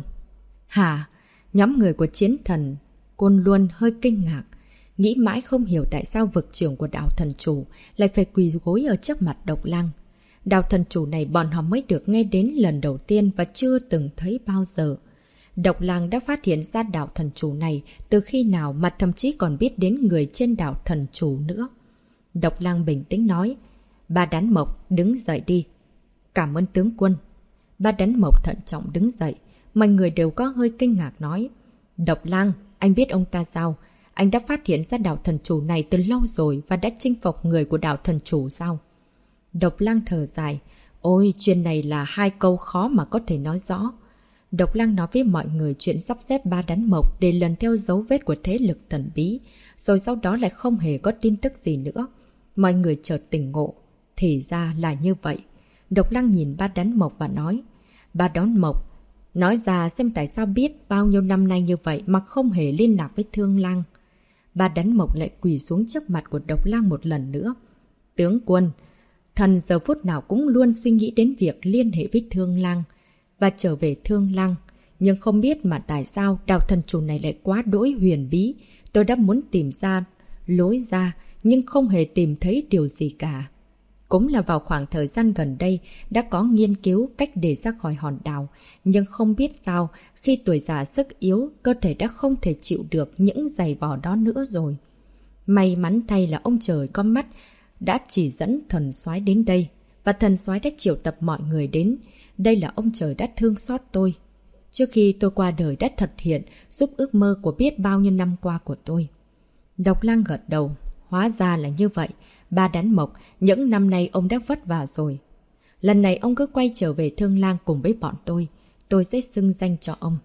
Hả? Nhóm người của chiến thần Côn Luân hơi kinh ngạc. Nghĩ mãi không hiểu tại sao vực trưởng của đạo thần chủ lại phải quỳ gối ở trước mặt Độc Lang. Đạo thần chủ này bọn họ mới được nghe đến lần đầu tiên và chưa từng thấy bao giờ. Độc Lang đã phát hiện ra đạo thần chủ này từ khi nào mà thậm chí còn biết đến người trên đạo thần chủ nữa. Độc Lang bình tĩnh nói, Ba Đán Mộc đứng dậy đi. Cảm ơn tướng quân. Ba Đán Mộc thận trọng đứng dậy. Mọi người đều có hơi kinh ngạc nói, Độc Lang, anh biết ông ta sao? Anh đã phát hiện ra đạo thần chủ này từ lâu rồi và đã chinh phục người của đạo thần chủ sao? Độc Lang thở dài. Ôi, chuyện này là 2 câu khó mà có thể nói rõ. Độc Lang nói với mọi người chuyện sắp xếp ba đắn mộc để lần theo dấu vết của thế lực thần bí, rồi sau đó lại không hề có tin tức gì nữa. Mọi người chợt tỉnh ngộ. Thì ra là như vậy. Độc Lang nhìn ba đắn mộc và nói, ba đón mộc, nói ra xem tại sao biết bao nhiêu năm nay như vậy mà không hề liên lạc với Thương Lang. Ba đắn mộc lại quỳ xuống trước mặt của Độc Lang một lần nữa. Tướng quân, thần giờ phút nào cũng luôn suy nghĩ đến việc liên hệ với Thương Lang và trở về Thương Lang. Nhưng không biết mà tại sao đạo thần chủ này lại quá đỗi huyền bí. Tôi đã muốn tìm ra lối ra nhưng không hề tìm thấy điều gì cả. Cũng là vào khoảng thời gian gần đây đã có nghiên cứu cách để ra khỏi hòn đảo. Nhưng không biết sao khi tuổi già sức yếu, cơ thể đã không thể chịu được những giày vò đó nữa rồi. May mắn thay là ông trời có mắt đã chỉ dẫn thần soái đến đây. Và thần soái đã triệu tập mọi người đến. Đây là ông trời đã thương xót tôi. Trước khi tôi qua đời đã thực hiện giúp ước mơ của biết bao nhiêu năm qua của tôi. Độc Lang gật đầu. Hóa ra là như vậy. Ba đán mộc, những năm nay ông đã vất vả rồi. Lần này ông cứ quay trở về Thương Lang cùng với bọn tôi. Tôi sẽ xưng danh cho ông.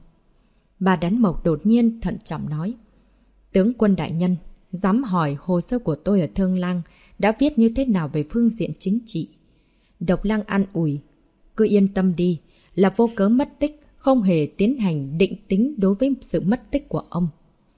Ba đán mộc đột nhiên thận trọng nói. Tướng quân đại nhân, dám hỏi hồ sơ của tôi ở Thương Lang đã viết như thế nào về phương diện chính trị? Độc Lang an ủi. Cứ yên tâm đi, là vô cớ mất tích, không hề tiến hành định tính đối với sự mất tích của ông.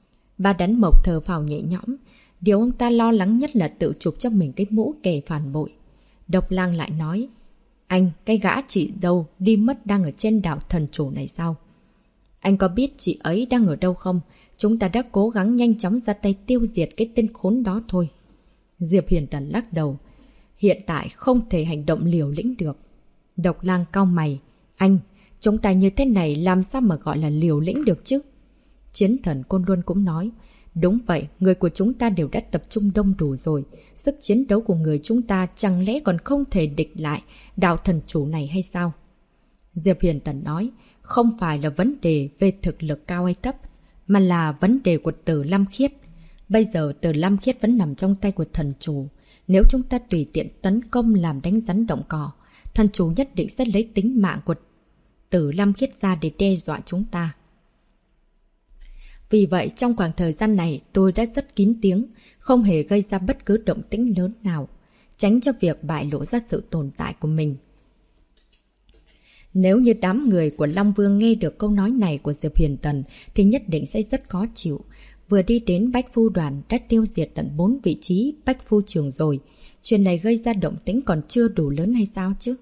Ba đán mộc thở phào nhẹ nhõm. Điều ông ta lo lắng nhất là tự chụp cho mình cái mũ kẻ phản bội. Độc Lang lại nói. Anh, cái gã chị dâu đi mất đang ở trên đảo thần chủ này sao? Anh có biết chị ấy đang ở đâu không? Chúng ta đã cố gắng nhanh chóng ra tay tiêu diệt cái tên khốn đó thôi. Diệp Huyền Tần lắc đầu. Hiện tại không thể hành động liều lĩnh được. Độc Lang cau mày. Anh, chúng ta như thế này làm sao mà gọi là liều lĩnh được chứ? Chiến thần Côn Luân cũng nói. Đúng vậy, người của chúng ta đều đã tập trung đông đủ rồi. Sức chiến đấu của người chúng ta chẳng lẽ còn không thể địch lại đạo thần chủ này hay sao? Diệp Huyền Tần nói, không phải là vấn đề về thực lực cao hay thấp, mà là vấn đề của Tử Lam Khiết. Bây giờ Tử Lam Khiết vẫn nằm trong tay của thần chủ. Nếu chúng ta tùy tiện tấn công làm đánh rắn động cỏ, thần chủ nhất định sẽ lấy tính mạng của Tử Lam Khiết ra để đe dọa chúng ta. Vì vậy, trong khoảng thời gian này, tôi đã rất kín tiếng, không hề gây ra bất cứ động tĩnh lớn nào, tránh cho việc bại lộ ra sự tồn tại của mình. Nếu như đám người của Long Vương nghe được câu nói này của Diệp Huyền Tần, thì nhất định sẽ rất khó chịu. Vừa đi đến Bách Phu Đoàn đã tiêu diệt tận 4 vị trí Bách Phu Trường rồi. Chuyện này gây ra động tĩnh còn chưa đủ lớn hay sao chứ?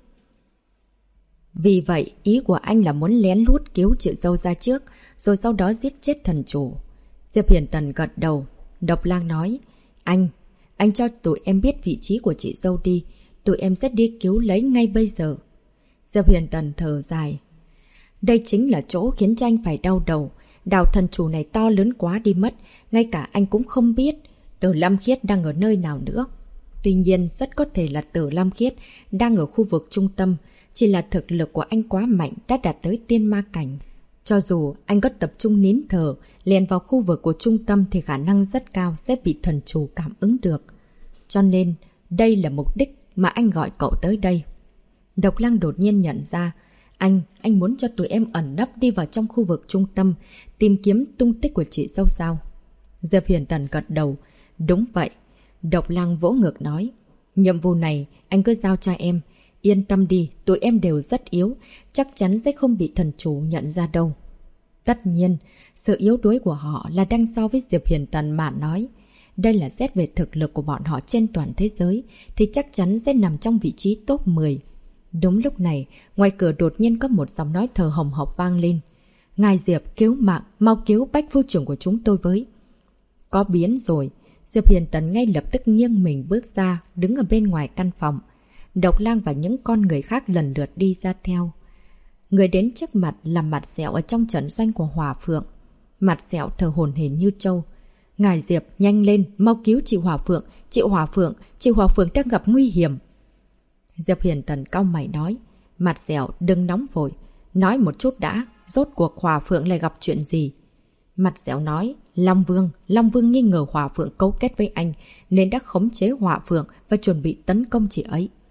Vì vậy, ý của anh là muốn lén lút cứu chị dâu ra trước, rồi sau đó giết chết thần chủ. Diệp Huyền Tần gật đầu. Độc Lang nói, anh cho tụi em biết vị trí của chị dâu đi, tụi em sẽ đi cứu lấy ngay bây giờ. Diệp Huyền Tần thở dài. Đây chính là chỗ khiến cho anh phải đau đầu. Đạo thần chủ này to lớn quá đi mất, ngay cả anh cũng không biết Tử Lam Khiết đang ở nơi nào nữa. Tuy nhiên, rất có thể là Tử Lam Khiết đang ở khu vực trung tâm, chỉ là thực lực của anh quá mạnh đã đạt tới tiên ma cảnh. Cho dù anh có tập trung nín thở, lèn vào khu vực của trung tâm thì khả năng rất cao sẽ bị thần chủ cảm ứng được. Cho nên, đây là mục đích mà anh gọi cậu tới đây. Độc Lang đột nhiên nhận ra, anh muốn cho tụi em ẩn nấp đi vào trong khu vực trung tâm, tìm kiếm tung tích của chị dâu sao? Diệp Huyền Tần gật đầu. Đúng vậy. Độc Lang vỗ ngực nói, nhiệm vụ này anh cứ giao cho em. Yên tâm đi, tụi em đều rất yếu, chắc chắn sẽ không bị thần chủ nhận ra đâu. Tất nhiên, sự yếu đuối của họ là đang so với Diệp Huyền Tần mà nói. Đây là xét về thực lực của bọn họ trên toàn thế giới, thì chắc chắn sẽ nằm trong vị trí top 10. Đúng lúc này, ngoài cửa đột nhiên có một giọng nói thờ hồng hộc vang lên. Ngài Diệp, cứu mạng, mau cứu Bách Phu Trưởng của chúng tôi với. Có biến rồi. Diệp Huyền Tần ngay lập tức nghiêng mình bước ra, đứng ở bên ngoài căn phòng. Độc Lang và những con người khác lần lượt đi ra theo. Người đến trước mặt là Mặt Sẹo ở trong trận doanh của Hỏa Phượng. Mặt Sẹo thở hổn hển như trâu. Ngài Diệp, nhanh lên, mau cứu chị Hỏa Phượng, chị Hỏa Phượng đang gặp nguy hiểm. Diệp Huyền Tần cau mày nói. Mặt Sẹo, đừng nóng vội, nói một chút đã, rốt cuộc Hỏa Phượng lại gặp chuyện gì? Mặt Sẹo nói, Long Vương nghi ngờ Hỏa Phượng cấu kết với anh, nên đã khống chế Hỏa Phượng và chuẩn bị tấn công chị ấy.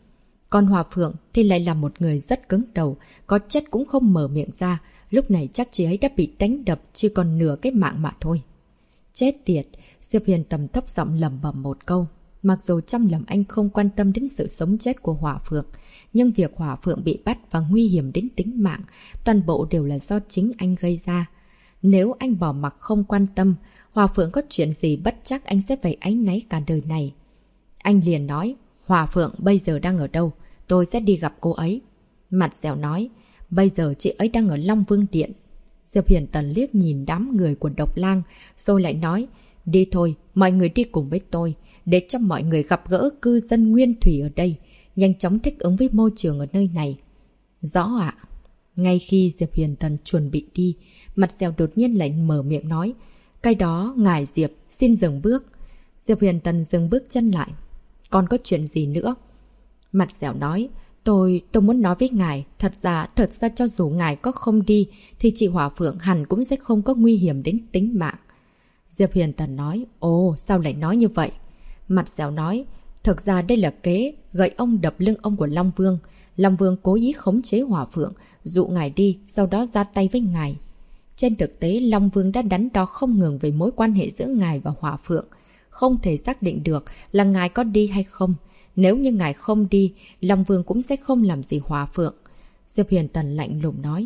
Còn Hòa Phượng thì lại là một người rất cứng đầu, có chết cũng không mở miệng ra. Lúc này chắc chị ấy đã bị đánh đập, chỉ còn nửa cái mạng mà thôi. Chết tiệt, Diệp Huyền Tầm thấp giọng lẩm bẩm một câu. Mặc dù trong lòng anh không quan tâm đến sự sống chết của Hòa Phượng, nhưng việc Hòa Phượng bị bắt và nguy hiểm đến tính mạng, toàn bộ đều là do chính anh gây ra. Nếu anh bỏ mặc không quan tâm, Hòa Phượng có chuyện gì bất chắc anh sẽ phải áy náy cả đời này. Anh liền nói, Hòa Phượng bây giờ đang ở đâu? Tôi sẽ đi gặp cô ấy. Mặt dẻo nói, bây giờ chị ấy đang ở Long Vương Điện. Diệp Huyền Tần liếc nhìn đám người của Độc Lang, rồi lại nói, đi thôi, mọi người đi cùng với tôi, để cho mọi người gặp gỡ cư dân nguyên thủy ở đây, nhanh chóng thích ứng với môi trường ở nơi này. Rõ ạ. Ngay khi Diệp Huyền Tần chuẩn bị đi, Mặt dẻo đột nhiên lại mở miệng nói, cái đó, ngài Diệp, xin dừng bước. Diệp Huyền Tần dừng bước chân lại. Còn có chuyện gì nữa? Mặt dẻo nói, tôi muốn nói với ngài, thật ra cho dù ngài có không đi, thì chị Hòa Phượng hẳn cũng sẽ không có nguy hiểm đến tính mạng. Diệp Huyền Tần nói, ồ, sao lại nói như vậy? Mặt dẻo nói, thực ra đây là kế gậy ông đập lưng ông của Long Vương. Long Vương cố ý khống chế Hòa Phượng, dụ ngài đi, sau đó ra tay với ngài. Trên thực tế, Long Vương đã đắn đo không ngừng về mối quan hệ giữa ngài và Hòa Phượng. Không thể xác định được là ngài có đi hay không. Nếu như ngài không đi, Long Vương cũng sẽ không làm gì Hòa Phượng. Diệp Huyền Tần lạnh lùng nói.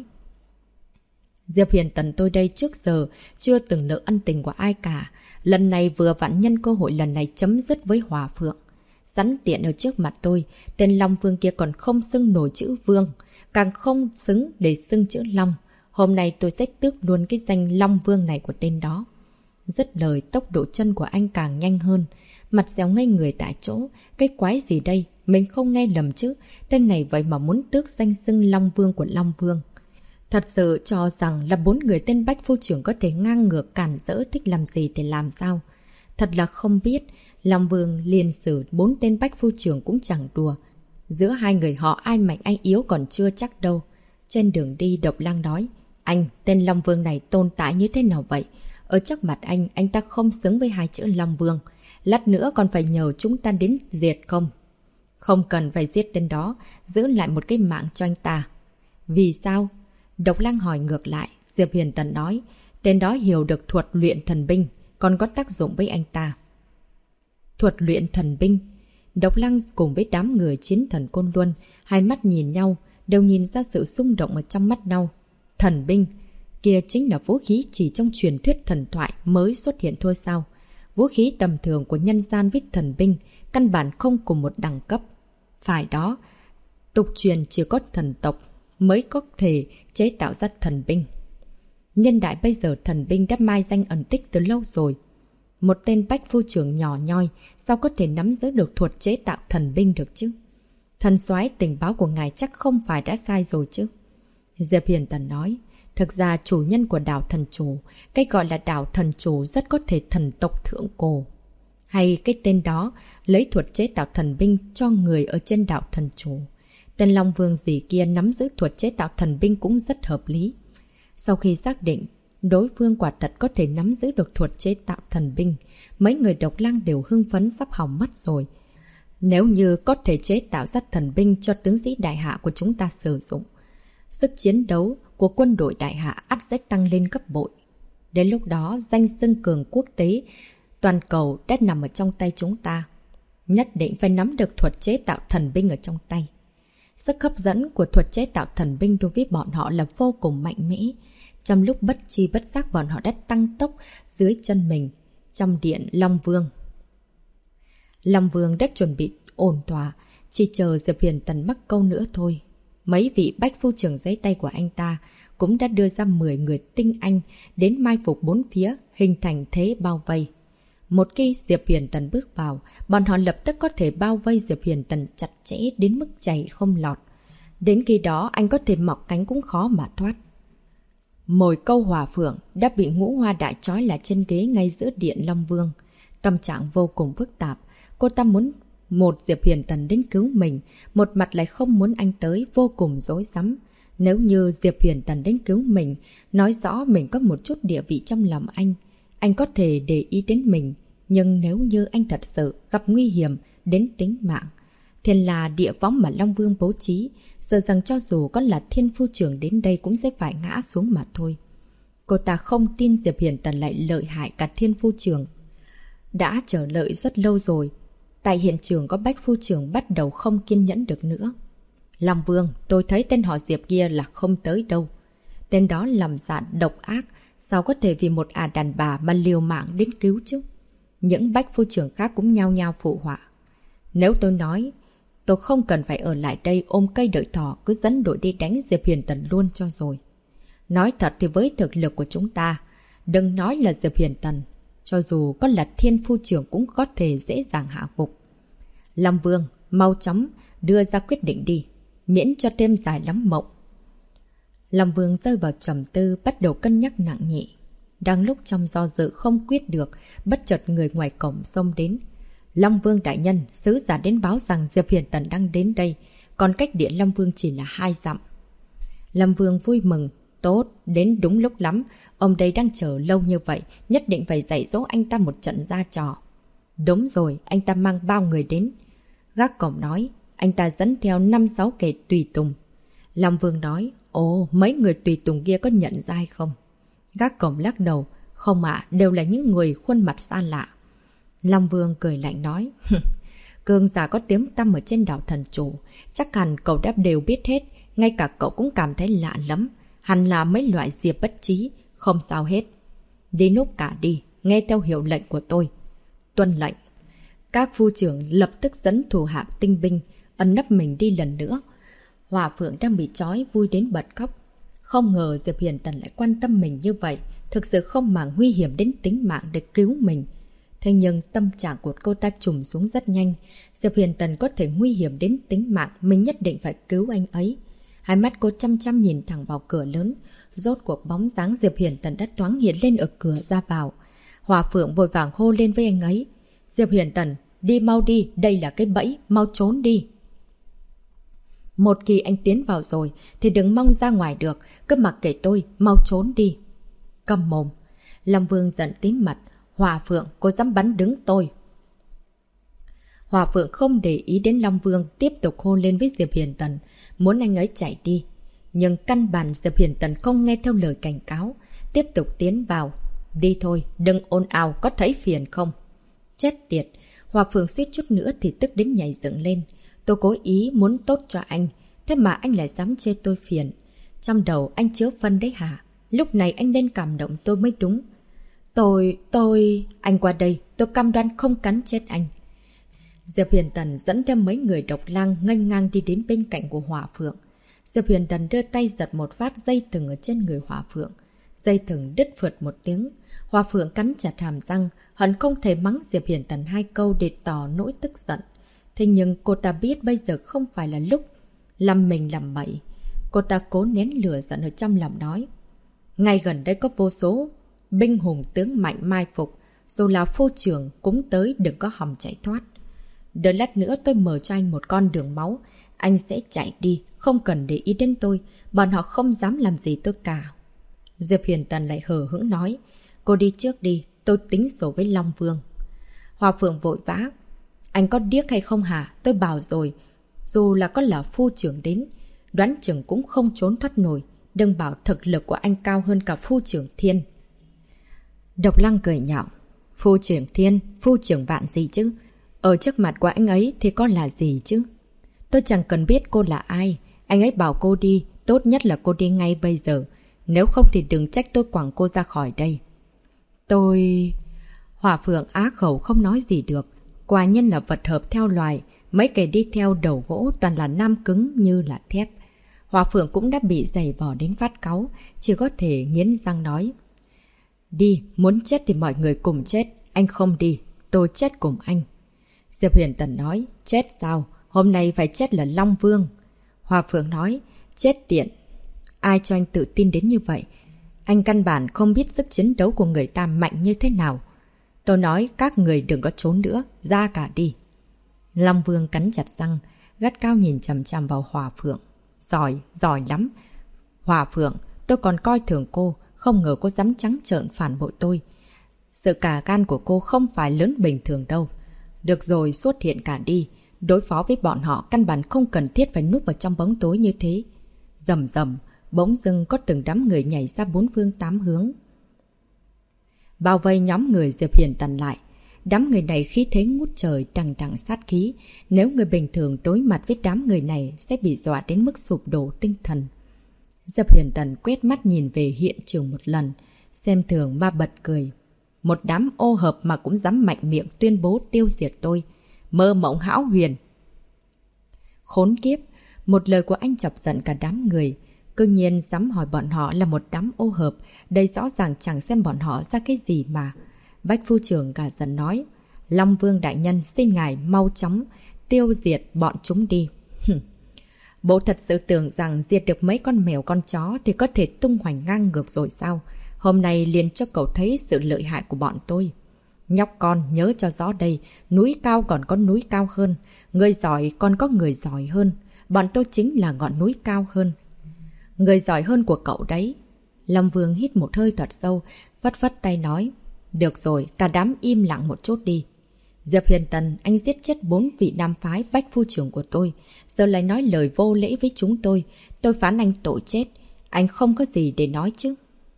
Diệp Huyền Tần tôi đây trước giờ chưa từng nợ ân tình của ai cả. Lần này vừa vặn nhân cơ hội lần này chấm dứt với Hòa Phượng. Sẵn tiện ở trước mặt tôi, tên Long Vương kia còn không xưng nổi chữ Vương, càng không xứng để xưng chữ Long. Hôm nay tôi sẽ tước luôn cái danh Long Vương này của tên đó. Dứt lời, tốc độ chân của anh càng nhanh hơn. Mặt dẻo ngây người tại chỗ. Cái quái gì đây? Mình không nghe lầm chứ. Tên này vậy mà muốn tước danh xưng Long Vương của Long Vương. Thật sự cho rằng là 4 người tên Bách Phu Trưởng có thể ngang ngược cản rỡ, thích làm gì thì làm sao. Thật là không biết. Long Vương liền xử 4 tên Bách Phu Trưởng cũng chẳng đùa. Giữa hai người họ ai mạnh ai yếu còn chưa chắc đâu. Trên đường đi, Độc Lang nói, anh, tên Long Vương này tồn tại như thế nào vậy? Ở trước mặt anh ta không xứng với 2 chữ Long Vương. Lát nữa còn phải nhờ chúng ta đến diệt không? Không cần phải giết tên đó, giữ lại một cái mạng cho anh ta. Vì sao? Độc Lang hỏi ngược lại. Diệp Huyền Tần nói, tên đó hiểu được thuật luyện thần binh, còn có tác dụng với anh ta. Thuật luyện thần binh? Độc Lang cùng với đám người chiến thần Côn Luân, hai mắt nhìn nhau, đều nhìn ra sự xung động ở trong mắt nhau. Thần binh? Kia chính là vũ khí chỉ trong truyền thuyết thần thoại mới xuất hiện thôi sao? Vũ khí tầm thường của nhân gian với thần binh, căn bản không cùng một đẳng cấp. Phải đó, tục truyền chỉ có thần tộc mới có thể chế tạo ra thần binh. Nhân đại bây giờ thần binh đã mai danh ẩn tích từ lâu rồi. Một tên Bách Phu Trưởng nhỏ nhoi sao có thể nắm giữ được thuật chế tạo thần binh được chứ? Thần soái, tình báo của ngài chắc không phải đã sai rồi chứ? Diệp Huyền Tần nói, thực ra chủ nhân của đảo thần chủ, cái gọi là đảo thần chủ rất có thể thần tộc thượng cổ. Hay cái tên đó lấy thuật chế tạo thần binh cho người ở trên đảo thần chủ. Tên Long Vương gì kia nắm giữ thuật chế tạo thần binh cũng rất hợp lý. Sau khi xác định đối phương quả thật có thể nắm giữ được thuật chế tạo thần binh, mấy người Độc Lang đều hưng phấn sắp hỏng mất rồi. Nếu như có thể chế tạo ra thần binh cho tướng sĩ đại hạ của chúng ta sử dụng, sức chiến đấu của quân đội đại hạ ắt sẽ tăng lên gấp bội. Đến lúc đó, danh xưng cường quốc tế toàn cầu đã nằm ở trong tay chúng ta. Nhất định phải nắm được thuật chế tạo thần binh ở trong tay. Sức hấp dẫn của thuật chế tạo thần binh đối với bọn họ là vô cùng mạnh mẽ. Trong lúc bất chi bất giác bọn họ đã tăng tốc dưới chân mình. Trong điện Long Vương, Long Vương đã chuẩn bị ổn tòa, chỉ chờ Diệp Huyền Tần mắc câu nữa thôi. Mấy vị Bách Phu Trưởng giấy tay của anh ta cũng đã đưa ra 10 người tinh anh đến mai phục 4 phía, hình thành thế bao vây. Một khi Diệp Huyền Tần bước vào, bọn họ lập tức có thể bao vây Diệp Huyền Tần chặt chẽ đến mức chảy không lọt. Đến khi đó anh có thể mọc cánh cũng khó mà thoát. Mồi câu Hòa Phượng đã bị Ngũ Hoa Đại trói lại trên ghế ngay giữa điện Long Vương. Tâm trạng vô cùng phức tạp. Cô ta muốn một Diệp Huyền Tần đến cứu mình, một mặt lại không muốn anh tới, vô cùng rối rắm. Nếu như Diệp Huyền Tần đến cứu mình, nói rõ mình có một chút địa vị trong lòng anh có thể để ý đến mình. Nhưng nếu như anh thật sự gặp nguy hiểm đến tính mạng, Thiên là địa võng mà Long Vương bố trí, sợ rằng cho dù có là Thiên Phu Trưởng đến đây cũng sẽ phải ngã xuống mà thôi. Cô ta không tin Diệp Hiền Tần lại lợi hại cả Thiên Phu Trưởng. Đã chờ đợi rất lâu rồi, tại hiện trường có Bách Phu Trưởng bắt đầu không kiên nhẫn được nữa. Long Vương, tôi thấy tên họ Diệp kia là không tới đâu. Tên đó làm dạn độc ác, sao có thể vì một đàn bà mà liều mạng đến cứu chứ? Những Bách Phu Trưởng khác cũng nhao nhao phụ họa. Nếu tôi nói, tôi không cần phải ở lại đây ôm cây đợi thỏ, cứ dẫn đội đi đánh Diệp Hiền Tần luôn cho rồi. Nói thật thì với thực lực của chúng ta, đừng nói là Diệp Hiền Tần, cho dù có là Thiên Phu Trưởng cũng có thể dễ dàng hạ gục. Long Vương, mau chóng đưa ra quyết định đi, miễn cho thêm dài lắm mộng. Long Vương rơi vào trầm tư, bắt đầu cân nhắc nặng nhị. Đang lúc trong do dự không quyết được, bất chợt người ngoài cổng xông đến. Long Vương đại nhân, sứ giả đến báo rằng Diệp Hiền Tần đang đến đây, còn cách địa Long Vương chỉ là 2 dặm. Long Vương vui mừng. Tốt, đến đúng lúc lắm, ông đây đang chờ lâu như vậy, nhất định phải dạy dỗ anh ta một trận ra trò. Đúng rồi, anh ta mang bao người đến? Gác cổng nói, anh ta dẫn theo 5-6 kẻ tùy tùng. Long Vương nói, ồ, mấy người tùy tùng kia có nhận ra hay không? Gác cổng lắc đầu, không ạ, đều là những người khuôn mặt xa lạ. Long Vương cười lạnh nói, cường giả có tiếng tăm ở trên đảo Thần Chủ, chắc hẳn cậu đã đều biết hết, ngay cả cậu cũng cảm thấy lạ lắm. Hẳn là mấy loại diệp bất trí, không sao hết. Đi núp cả đi, nghe theo hiệu lệnh của tôi. Tuân lệnh. Các phu trưởng lập tức dẫn thủ hạ tinh binh, ẩn nấp mình đi lần nữa. Hỏa Phượng đang bị trói vui đến bật khóc. Không ngờ Diệp Hiền Tần lại quan tâm mình như vậy, thực sự không màng nguy hiểm đến tính mạng để cứu mình. Thế nhưng tâm trạng của cô ta trùng xuống rất nhanh. Diệp Hiền Tần có thể nguy hiểm đến tính mạng, mình nhất định phải cứu anh ấy. Hai mắt cô chăm chăm nhìn thẳng vào cửa lớn. Rốt cuộc bóng dáng Diệp Hiền Tần đã thoáng hiện lên ở cửa ra vào. Hỏa Phượng vội vàng hô lên với anh ấy. Diệp Hiền Tần, đi mau đi, đây là cái bẫy, mau trốn đi. Một khi anh tiến vào rồi thì đừng mong ra ngoài được, cứ mặc kệ tôi, mau trốn đi. Câm mồm. Long Vương giận tím mặt. Hỏa Phượng, cô dám bắn đứng tôi. Hỏa Phượng không để ý đến Long Vương, tiếp tục hô lên với Diệp Hiền Tần, muốn anh ấy chạy đi. Nhưng căn bản Diệp Hiền Tần không nghe theo lời cảnh cáo, tiếp tục tiến vào. Đi thôi, đừng ồn ào, có thấy phiền không? Chết tiệt, Hỏa Phượng suýt chút nữa thì tức đến nhảy dựng lên. Tôi cố ý muốn tốt cho anh, thế mà anh lại dám chê tôi phiền. Trong đầu anh chứa phân đấy hả? Lúc này anh nên cảm động tôi mới đúng. Anh qua đây, tôi cam đoan không cắn chết anh. Diệp Hiền Tần dẫn theo mấy người độc lang nghênh ngang đi đến bên cạnh của Hỏa Phượng. Diệp Hiền Tần đưa tay giật một phát dây thừng ở trên người Hỏa Phượng. Dây thừng đứt phượt một tiếng. Hỏa Phượng cắn chặt hàm răng, hận không thể mắng Diệp Hiền Tần 2 câu để tỏ nỗi tức giận. Thế nhưng cô ta biết bây giờ không phải là lúc làm mình làm bậy. Cô ta cố nén lửa giận ở trong lòng nói. Ngay gần đây có vô số binh hùng tướng mạnh mai phục, dù là phu trưởng cũng tới, đừng có hòng chạy thoát. Đợi lát nữa tôi mở cho anh một con đường máu, anh sẽ chạy đi, không cần để ý đến tôi, bọn họ không dám làm gì tôi cả. Diệp Hiền Tần lại hờ hững nói, cô đi trước đi, tôi tính sổ với Long Vương. Hỏa Phượng vội vã, anh có điếc hay không hả? Tôi bảo rồi, dù là có là phu trưởng đến, đoán chừng cũng không trốn thoát nổi, đừng bảo thực lực của anh cao hơn cả phu trưởng Thiên. Độc Lăng cười nhạo, phu trưởng Thiên, phu trưởng Vạn gì chứ? Ở trước mặt của anh ấy thì có là gì chứ? Tôi chẳng cần biết cô là ai. Anh ấy bảo cô đi, tốt nhất là cô đi ngay bây giờ. Nếu không thì đừng trách tôi quẳng cô ra khỏi đây. Hỏa Phượng á khẩu không nói gì được. Quả nhân là vật hợp theo loài. Mấy kẻ đi theo đầu gỗ toàn là nam cứng như là thép. Hỏa Phượng cũng đã bị giày vò đến phát cáu, chỉ có thể nghiến răng nói. Đi, muốn chết thì mọi người cùng chết. Anh không đi, tôi chết cùng anh. Diệp Hiền Tần nói, chết sao? Hôm nay phải chết là Long Vương. Hỏa Phượng nói, chết tiện. Ai cho anh tự tin đến như vậy? Anh căn bản không biết sức chiến đấu của người ta mạnh như thế nào. Tôi nói các người đừng có trốn nữa, ra cả đi. Long Vương cắn chặt răng, gắt cao nhìn chằm chằm vào Hỏa Phượng. Giỏi lắm. Hỏa Phượng, tôi còn coi thường cô, không ngờ cô dám trắng trợn phản bội tôi. Sự cả gan của cô không phải lớn bình thường đâu. Được rồi, xuất hiện cả đi. Đối phó với bọn họ căn bản không cần thiết phải núp vào trong bóng tối như thế. Rầm rầm, bỗng dưng có từng đám người nhảy ra bốn phương tám hướng. Bao vây nhóm người Diệp Hiền Tần lại. Đám người này khí thế ngút trời, đằng đằng sát khí. Nếu người bình thường đối mặt với đám người này sẽ bị dọa đến mức sụp đổ tinh thần. Diệp Hiền Tần quét mắt nhìn về hiện trường một lần, xem thường mà bật cười. Một đám ô hợp mà cũng dám mạnh miệng tuyên bố tiêu diệt tôi. Mơ mộng hão huyền. Khốn kiếp, một lời của anh chọc giận cả đám người. Cư nhiên dám hỏi bọn họ là một đám ô hợp, đây rõ ràng chẳng xem bọn họ ra cái gì mà. Bách phu trưởng cả giận nói, Long Vương đại nhân xin ngài mau chóng tiêu diệt bọn chúng đi. Bộ thật sự tưởng rằng diệt được mấy con mèo con chó thì có thể tung hoành ngang ngược rồi sao? Hôm nay liền cho cậu thấy sự lợi hại của bọn tôi. Nhóc con nhớ cho rõ đây, núi cao còn có núi cao hơn, người giỏi còn có người giỏi hơn. Bọn tôi chính là ngọn núi cao hơn. Người giỏi hơn của cậu đấy. Long Vương hít một hơi thật sâu, vắt vắt tay nói. Được rồi, cả đám im lặng một chút đi. Diệp Hiền Tần, anh giết chết 4 vị nam phái bách phu trưởng của tôi. Giờ lại nói lời vô lễ với chúng tôi. Tôi phán anh tội chết. Anh không có gì để nói chứ.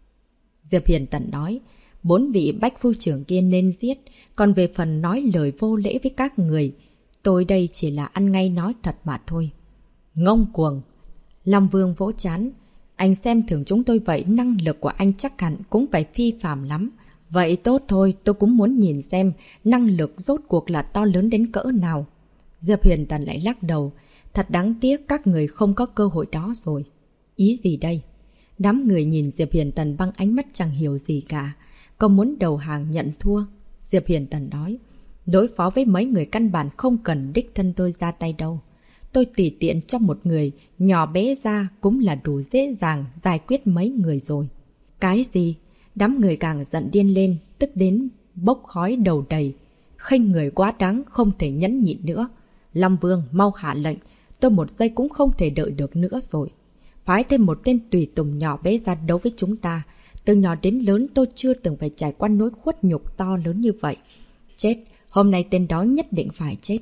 Diệp Hiền Tần nói. 4 vị bách phu trưởng kia nên giết. Còn về phần nói lời vô lễ với các người, tôi đây chỉ là ăn ngay nói thật mà thôi. Ngông cuồng. Long Vương vỗ chán. Anh xem thường chúng tôi vậy, năng lực của anh chắc hẳn cũng phải phi phàm lắm. Vậy tốt thôi, tôi cũng muốn nhìn xem năng lực rốt cuộc là to lớn đến cỡ nào. Diệp Hiền Tần lại lắc đầu. Thật đáng tiếc các người không có cơ hội đó rồi. Ý gì đây? Đám người nhìn Diệp Hiền Tần bằng ánh mắt chẳng hiểu gì cả. Có muốn đầu hàng nhận thua? Diệp Hiền Tần nói. Đối phó với mấy người căn bản không cần đích thân tôi ra tay đâu. Tôi tùy tiện cho một người nhỏ bé ra cũng là đủ dễ dàng giải quyết mấy người rồi. Cái gì? Đám người càng giận điên lên, tức đến bốc khói đầu đầy. Khinh người quá đáng, không thể nhẫn nhịn nữa. Long Vương, mau hạ lệnh. Tôi một giây cũng không thể đợi được nữa rồi. Phái thêm một tên tùy tùng nhỏ bé ra đấu với chúng ta. Từ nhỏ đến lớn tôi chưa từng phải trải qua nỗi khuất nhục to lớn như vậy. Chết, hôm nay tên đó nhất định phải chết.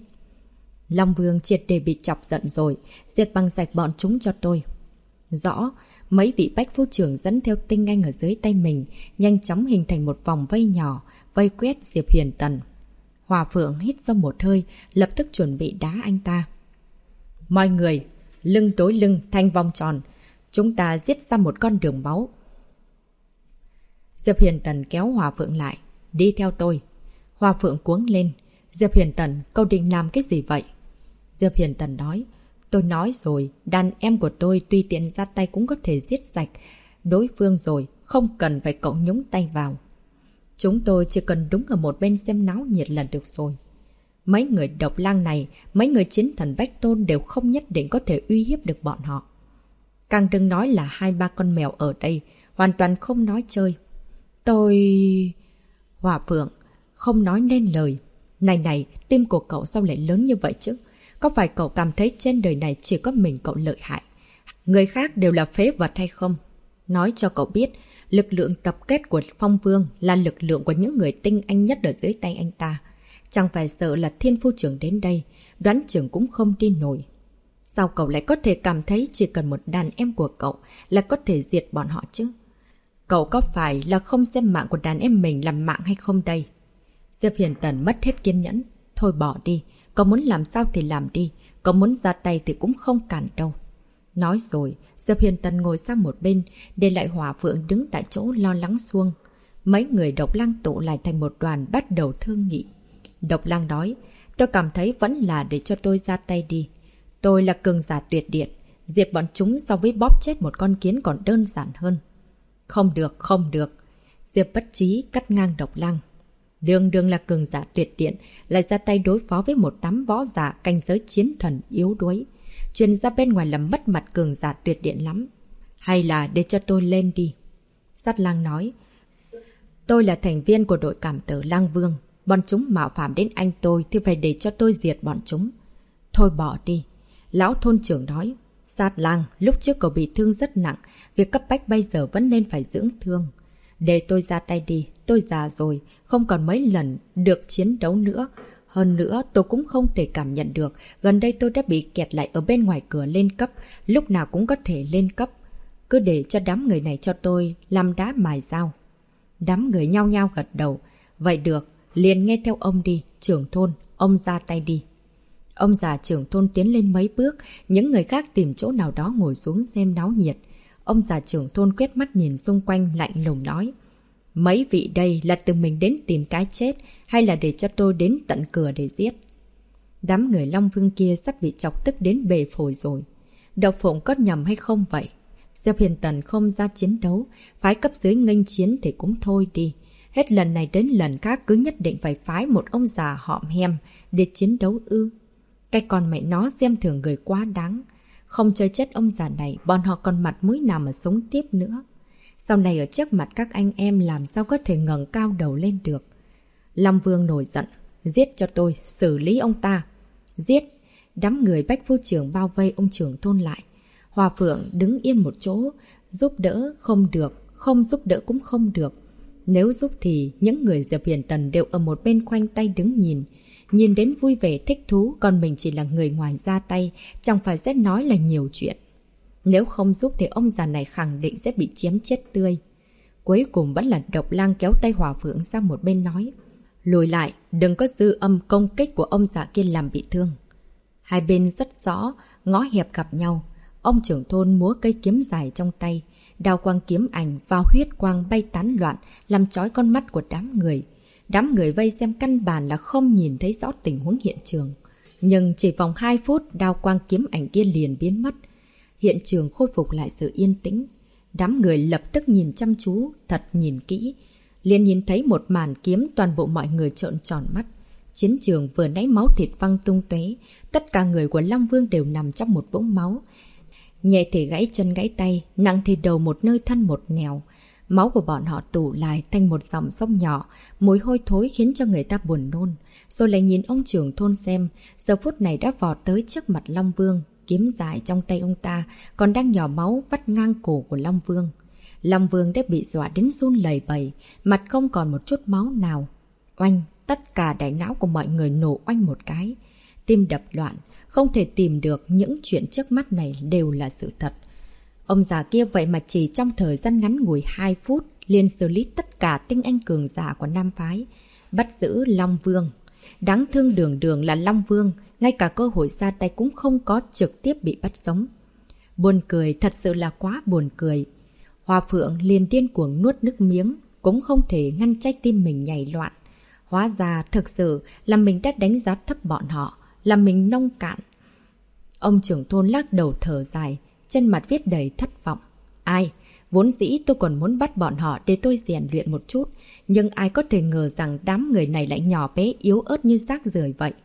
Long Vương triệt để bị chọc giận rồi, diệt bằng sạch bọn chúng cho tôi. Rõ, mấy vị bách phu trưởng dẫn theo tinh anh ở dưới tay mình, nhanh chóng hình thành một vòng vây nhỏ, vây quét Diệp Hiền Tần. Hòa Phượng hít sâu một hơi, lập tức chuẩn bị đá anh ta. Mọi người, lưng đối lưng thành vòng tròn, chúng ta giết ra một con đường máu. Diệp Hiền Tần kéo Hòa Phượng lại, đi theo tôi. Hòa Phượng cuống lên. Diệp Hiền Tần, cậu định làm cái gì vậy? Diệp Hiền Tần nói, tôi nói rồi, đàn em của tôi tùy tiện ra tay cũng có thể giết sạch đối phương rồi, không cần phải cậu nhúng tay vào. Chúng tôi chỉ cần đứng ở một bên xem náo nhiệt là được rồi. Mấy người độc lang này, mấy người chiến thần Bách Tôn đều không nhất định có thể uy hiếp được bọn họ. Càng đừng nói là 2-3 con mèo ở đây, hoàn toàn không nói chơi. Hòa Phượng, không nói nên lời. Này, tim của cậu sao lại lớn như vậy chứ? Có phải cậu cảm thấy trên đời này chỉ có mình cậu lợi hại? Người khác đều là phế vật hay không? Nói cho cậu biết, lực lượng tập kết của Phong Vương là lực lượng của những người tinh anh nhất ở dưới tay anh ta. Chẳng phải sợ là Thiên Phu Trưởng đến đây, đoán trưởng cũng không đi nổi. Sao cậu lại có thể cảm thấy chỉ cần một đàn em của cậu là có thể diệt bọn họ chứ? Cậu có phải là không xem mạng của đàn em mình làm mạng hay không đây? Diệp Hiền Tần mất hết kiên nhẫn. Thôi bỏ đi, cậu muốn làm sao thì làm đi, cậu muốn ra tay thì cũng không cản đâu. Nói rồi, Diệp Hiền Tần ngồi sang một bên, để lại Hỏa Phượng đứng tại chỗ lo lắng xuông. Mấy người Độc Lang tụ lại thành một đoàn bắt đầu thương nghị. Độc Lang nói, tôi cảm thấy vẫn là để cho tôi ra tay đi. Tôi là cường giả tuyệt điện, diệt bọn chúng so với bóp chết một con kiến còn đơn giản hơn. Không được. Diệp Bất Chí cắt ngang Độc Lang. Đường là cường giả tuyệt điện, lại ra tay đối phó với một đám võ giả canh giới chiến thần yếu đuối. Truyền ra bên ngoài làm mất mặt cường giả tuyệt điện lắm. Hay là để cho tôi lên đi. Sát Lang nói, tôi là thành viên của đội cảm tử Lang Vương. Bọn chúng mạo phạm đến anh tôi thì phải để cho tôi diệt bọn chúng. Thôi bỏ đi. Lão thôn trưởng nói, Sát Lang, lúc trước cậu bị thương rất nặng, việc cấp bách bây giờ vẫn nên phải dưỡng thương. Để tôi ra tay đi, tôi già rồi, không còn mấy lần được chiến đấu nữa. Hơn nữa, tôi cũng không thể cảm nhận được. Gần đây tôi đã bị kẹt lại ở bên ngoài cửa lên cấp. Lúc nào cũng có thể lên cấp. Cứ để cho đám người này cho tôi làm đá mài dao. Đám người nhao nhao gật đầu. Vậy được, liền nghe theo ông đi, trưởng thôn, ông ra tay đi. Ông già trưởng thôn tiến lên mấy bước, những người khác tìm chỗ nào đó ngồi xuống xem náo nhiệt. Ông già trưởng thôn quét mắt nhìn xung quanh lạnh lùng nói. Mấy vị đây là tự mình đến tìm cái chết hay là để cho tôi đến tận cửa để giết? Đám người Long Vương kia sắp bị chọc tức đến bề phổi rồi. Đậu Phụng có nhầm hay không vậy? Diệp Huyền Tần không ra chiến đấu, phái cấp dưới nghênh chiến thì cũng thôi đi. Hết lần này đến lần khác cứ nhất định phải phái một ông già họm hem để chiến đấu ư. Cái con mẹ nó xem thường người quá đáng. Không chơi chết ông già này, bọn họ còn mặt mũi nào mà sống tiếp nữa. Sau này ở trước mặt các anh em làm sao có thể ngẩng cao đầu lên được. Long Vương nổi giận. Giết cho tôi, xử lý ông ta. Giết. Đám người Bách Phu Trưởng bao vây ông trưởng thôn lại. Hòa Phượng đứng yên một chỗ. Giúp đỡ không được, không giúp đỡ cũng không được. Nếu giúp thì những người Diệp Huyền Tần đều ở một bên khoanh tay đứng nhìn. Nhìn đến vui vẻ thích thú, còn mình chỉ là người ngoài ra tay, chẳng phải sẽ nói là nhiều chuyện. Nếu không giúp thì ông già này khẳng định sẽ bị chém chết tươi. Cuối cùng vẫn là Độc Lang kéo tay Hòa Phượng sang một bên nói. Lùi lại, đừng có dư âm công kích của ông già kia làm bị thương. Hai bên rất rõ, ngõ hẹp gặp nhau. Ông trưởng thôn múa cây kiếm dài trong tay. Đao quang kiếm ảnh và huyết quang bay tán loạn, làm chói con mắt của đám người. Đám người vây xem căn bản là không nhìn thấy rõ tình huống hiện trường. Nhưng chỉ vòng 2 phút, đao quang kiếm ảnh kia liền biến mất. Hiện trường khôi phục lại sự yên tĩnh. Đám người lập tức nhìn chăm chú, thật nhìn kỹ. Liền nhìn thấy một màn kiếm, toàn bộ mọi người trợn tròn mắt. Chiến trường vừa nãy máu thịt văng tung tóe, tất cả người của Long Vương đều nằm trong một vũng máu. Nhẹ thì gãy chân gãy tay, nặng thì đầu một nơi thân một nẻo. Máu của bọn họ tụ lại thành một dòng sông nhỏ, mùi hôi thối khiến cho người ta buồn nôn. Rồi lại nhìn ông trưởng thôn xem, giờ phút này đã vọt tới trước mặt Long Vương, kiếm dài trong tay ông ta còn đang nhỏ máu vắt ngang cổ của Long Vương. Long Vương đã bị dọa đến run lẩy bẩy, mặt không còn một chút máu nào. Oanh, tất cả đại não của mọi người nổ oanh một cái. Tim đập loạn, không thể tìm được những chuyện trước mắt này đều là sự thật. Ông già kia vậy mà chỉ trong thời gian ngắn ngủi 2 phút liền xử lý tất cả tinh anh cường giả của Nam Phái, bắt giữ Long Vương. Đáng thương đường đường là Long Vương, ngay cả cơ hội ra tay cũng không có, trực tiếp bị bắt sống. Buồn cười, thật sự là quá buồn cười. Hòa Phượng liền điên cuồng nuốt nước miếng, cũng không thể ngăn trái tim mình nhảy loạn. Hóa ra thực sự là mình đã đánh giá thấp bọn họ, là mình nông cạn. Ông trưởng thôn lắc đầu thở dài, trên mặt viết đầy thất vọng. Ai? Vốn dĩ tôi còn muốn bắt bọn họ để tôi rèn luyện một chút, nhưng ai có thể ngờ rằng đám người này lại nhỏ bé yếu ớt như rác rưởi vậy.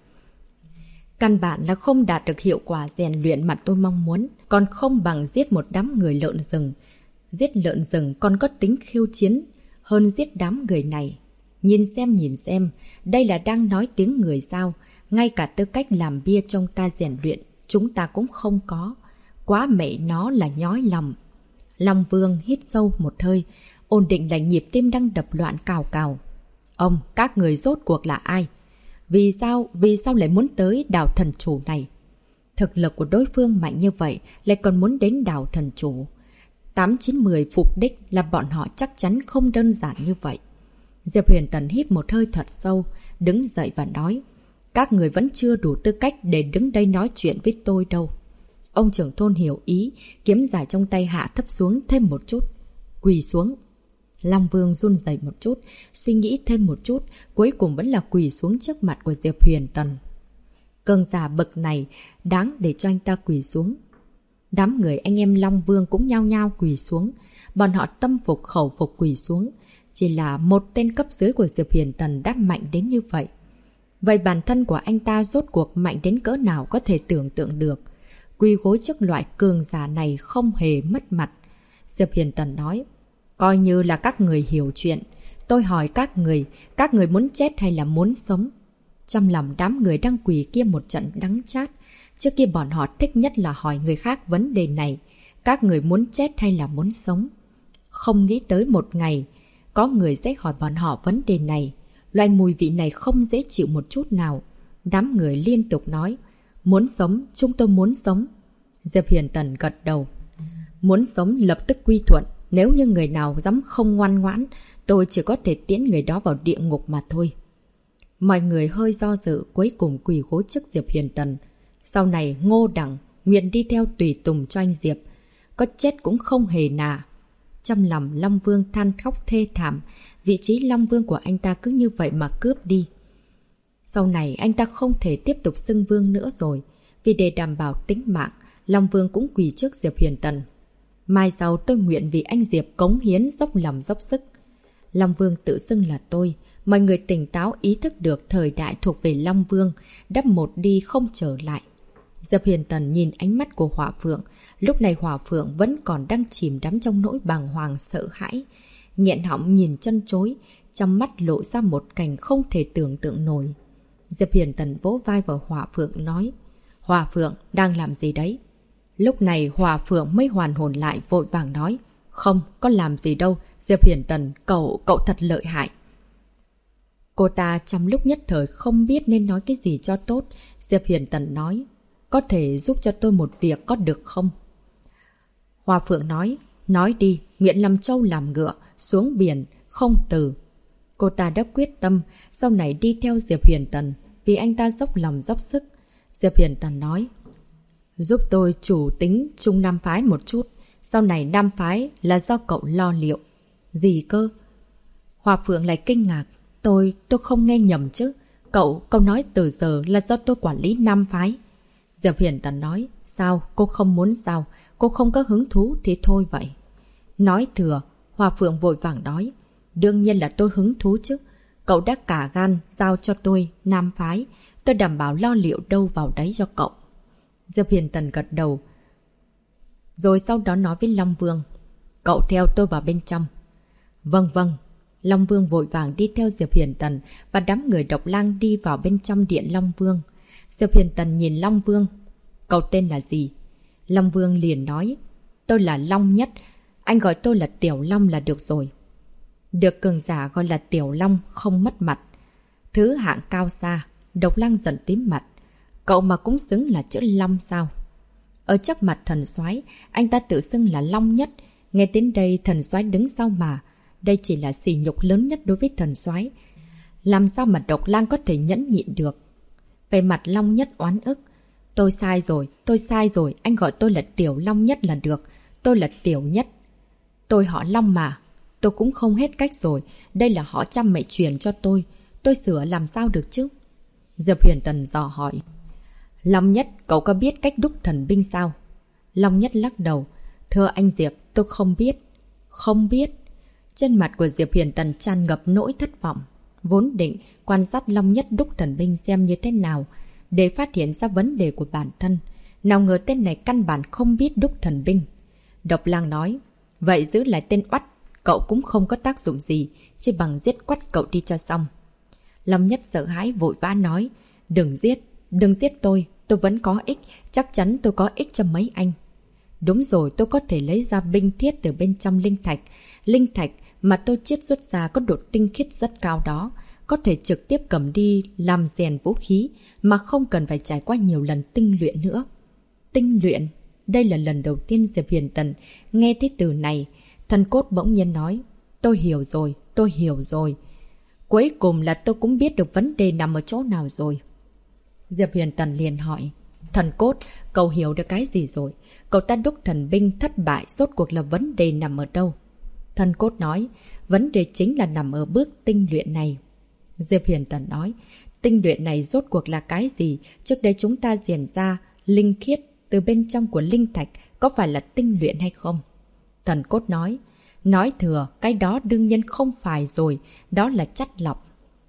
Căn bản là không đạt được hiệu quả rèn luyện mà tôi mong muốn, còn không bằng giết một đám người lợn rừng. Giết lợn rừng còn có tính khiêu chiến, hơn giết đám người này. Nhìn xem, đây là đang nói tiếng người sao, ngay cả tư cách làm bia trong ta rèn luyện, chúng ta cũng không có. Quá mẹ nó là nhói lòng. Long Vương hít sâu một hơi, ổn định lại nhịp tim đang đập loạn cào cào. Ông, các người rốt cuộc là ai? Vì sao lại muốn tới đảo thần chủ này? Thực lực của đối phương mạnh như vậy, lại còn muốn đến đảo thần chủ. 8-9-10 phục đích là bọn họ chắc chắn không đơn giản như vậy. Diệp Huyền Tần hít một hơi thật sâu, đứng dậy và nói. Các người vẫn chưa đủ tư cách để đứng đây nói chuyện với tôi đâu. Ông trưởng thôn hiểu ý, kiếm dài trong tay hạ thấp xuống thêm một chút. Quỳ xuống. Long Vương run rẩy một chút, suy nghĩ thêm một chút, cuối cùng vẫn là quỳ xuống trước mặt của Diệp Huyền Tần. Cường giả bậc này đáng để cho anh ta quỳ xuống. Đám người anh em Long Vương cũng nhao nhao quỳ xuống. Bọn họ tâm phục khẩu phục quỳ xuống. Chỉ là một tên cấp dưới của Diệp Huyền Tần đã mạnh đến như vậy. Vậy bản thân của anh ta rốt cuộc mạnh đến cỡ nào có thể tưởng tượng được. Quỳ gối trước loại cường giả này không hề mất mặt. Diệp Huyền Tần nói. Coi như là các người hiểu chuyện. Tôi hỏi các người muốn chết hay là muốn sống? Trong lòng đám người đang quỳ kia một trận đắng chát. Trước kia bọn họ thích nhất là hỏi người khác vấn đề này. Các người muốn chết hay là muốn sống? Không nghĩ tới một ngày, có người sẽ hỏi bọn họ vấn đề này. Loại mùi vị này không dễ chịu một chút nào. Đám người liên tục nói, muốn sống, chúng tôi muốn sống. Diệp Huyền Tần gật đầu. Muốn sống lập tức quy thuận, nếu như người nào dám không ngoan ngoãn, tôi chỉ có thể tiễn người đó vào địa ngục mà thôi. Mọi người hơi do dự, cuối cùng quỳ gối trước Diệp Huyền Tần. Sau này Ngô Đằng nguyện đi theo tùy tùng cho anh Diệp, có chết cũng không hề nà. Trong lòng Long Vương than khóc thê thảm, vị trí Long Vương của anh ta cứ như vậy mà cướp đi. Sau này anh ta không thể tiếp tục xưng vương nữa rồi, vì để đảm bảo tính mạng, Long Vương cũng quỳ trước Diệp Huyền Tần. Mai sau tôi nguyện vì anh Diệp cống hiến dốc lòng dốc sức. Long Vương tự xưng là tôi, mọi người tỉnh táo ý thức được thời đại thuộc về Long Vương, đắp một đi không trở lại. Diệp Huyền Tần nhìn ánh mắt của Hỏa Phượng, lúc này Hỏa Phượng vẫn còn đang chìm đắm trong nỗi bàng hoàng sợ hãi. Nghẹn họng nhìn chân chối, trong mắt lộ ra một cảnh không thể tưởng tượng nổi. Diệp Huyền Tần vỗ vai vào Hỏa Phượng nói, Hỏa Phượng đang làm gì đấy? Lúc này Hỏa Phượng mới hoàn hồn lại vội vàng nói, không có làm gì đâu, Diệp Huyền Tần, cậu thật lợi hại. Cô ta trong lúc nhất thời không biết nên nói cái gì cho tốt. Diệp Huyền Tần nói, có thể giúp cho tôi một việc có được không? Hỏa Phượng nói đi, nguyện làm trâu làm ngựa, xuống biển, không từ. Cô ta đã quyết tâm, sau này đi theo Diệp Huyền Tần, vì anh ta dốc lòng dốc sức. Diệp Huyền Tần nói, giúp tôi chủ tính Trung Nam Phái một chút, sau này Nam Phái là do cậu lo liệu. Gì cơ? Hỏa Phượng lại kinh ngạc, tôi không nghe nhầm chứ. Cậu nói từ giờ là do tôi quản lý Nam Phái. Diệp Huyền Tần nói, sao, cô không muốn sao? Cô không có hứng thú thì thôi vậy. Nói thừa, Hỏa Phượng vội vàng nói, đương nhiên là tôi hứng thú chứ. Cậu đã cả gan giao cho tôi Nam Phái, tôi đảm bảo lo liệu đâu vào đấy cho cậu. Diệp Huyền Tần gật đầu, rồi sau đó nói với Long Vương, cậu theo tôi vào bên trong. Vâng vâng. Long Vương vội vàng đi theo Diệp Huyền Tần và đám người Độc Lang đi vào bên trong điện Long Vương. Diệp Huyền Tần nhìn Long Vương, cậu tên là gì? Long Vương liền nói, tôi là Long Nhất, anh gọi tôi là Tiểu Long là được rồi. Được cường giả gọi là Tiểu Long không mất mặt. Thứ hạng cao xa. Độc Lang giận tím mặt, cậu mà cũng xứng là chữ Long sao? Ở trước mặt thần soái, anh ta tự xưng là Long Nhất. Nghe đến đây thần soái đứng sau mà. Đây chỉ là sỉ nhục lớn nhất đối với thần soái. Làm sao mà Độc Lang có thể nhẫn nhịn được? Về mặt Long Nhất oán ức, tôi sai rồi, anh gọi tôi là Tiểu Long Nhất là được. Tôi là Tiểu Nhất. Tôi họ Long mà. Tôi cũng không hết cách rồi. Đây là họ cha mẹ truyền cho tôi sửa làm sao được chứ? Diệp Huyền Tần dò hỏi. Long Nhất, cậu có biết cách đúc thần binh sao? Long Nhất lắc đầu. Thưa anh Diệp, tôi không biết. Không biết. Trên mặt của Diệp Huyền Tần tràn ngập nỗi thất vọng. Vốn định quan sát Long Nhất đúc thần binh xem như thế nào, để phát hiện ra vấn đề của bản thân. Nào ngờ tên này căn bản không biết đúc thần binh. Độc Lang nói, vậy giữ lại tên oắt, cậu cũng không có tác dụng gì, chỉ bằng giết quắt cậu đi cho xong. Long Nhất sợ hãi vội vã nói, đừng giết tôi vẫn có ích, chắc chắn tôi có ích cho mấy anh. Đúng rồi, tôi có thể lấy ra binh thiết từ bên trong linh thạch mà tôi chiết xuất ra có độ tinh khiết rất cao đó, có thể trực tiếp cầm đi làm rèn vũ khí mà không cần phải trải qua nhiều lần tinh luyện nữa. Tinh luyện? Đây là lần đầu tiên Diệp Huyền Tần nghe thấy từ này. Thần cốt bỗng nhiên nói, tôi hiểu rồi. Cuối cùng là tôi cũng biết được vấn đề nằm ở chỗ nào rồi. Diệp Huyền Tần liền hỏi, thần cốt, cậu hiểu được cái gì rồi? Cậu ta đúc thần binh thất bại, rốt cuộc là vấn đề nằm ở đâu? Thần cốt nói, vấn đề chính là nằm ở bước tinh luyện này. Diệp Huyền Tần nói, tinh luyện này rốt cuộc là cái gì? Trước đây chúng ta rèn ra linh khiết từ bên trong của linh thạch, có phải là tinh luyện hay không? Thần cốt nói thừa, cái đó đương nhiên không phải rồi, đó là chắt lọc.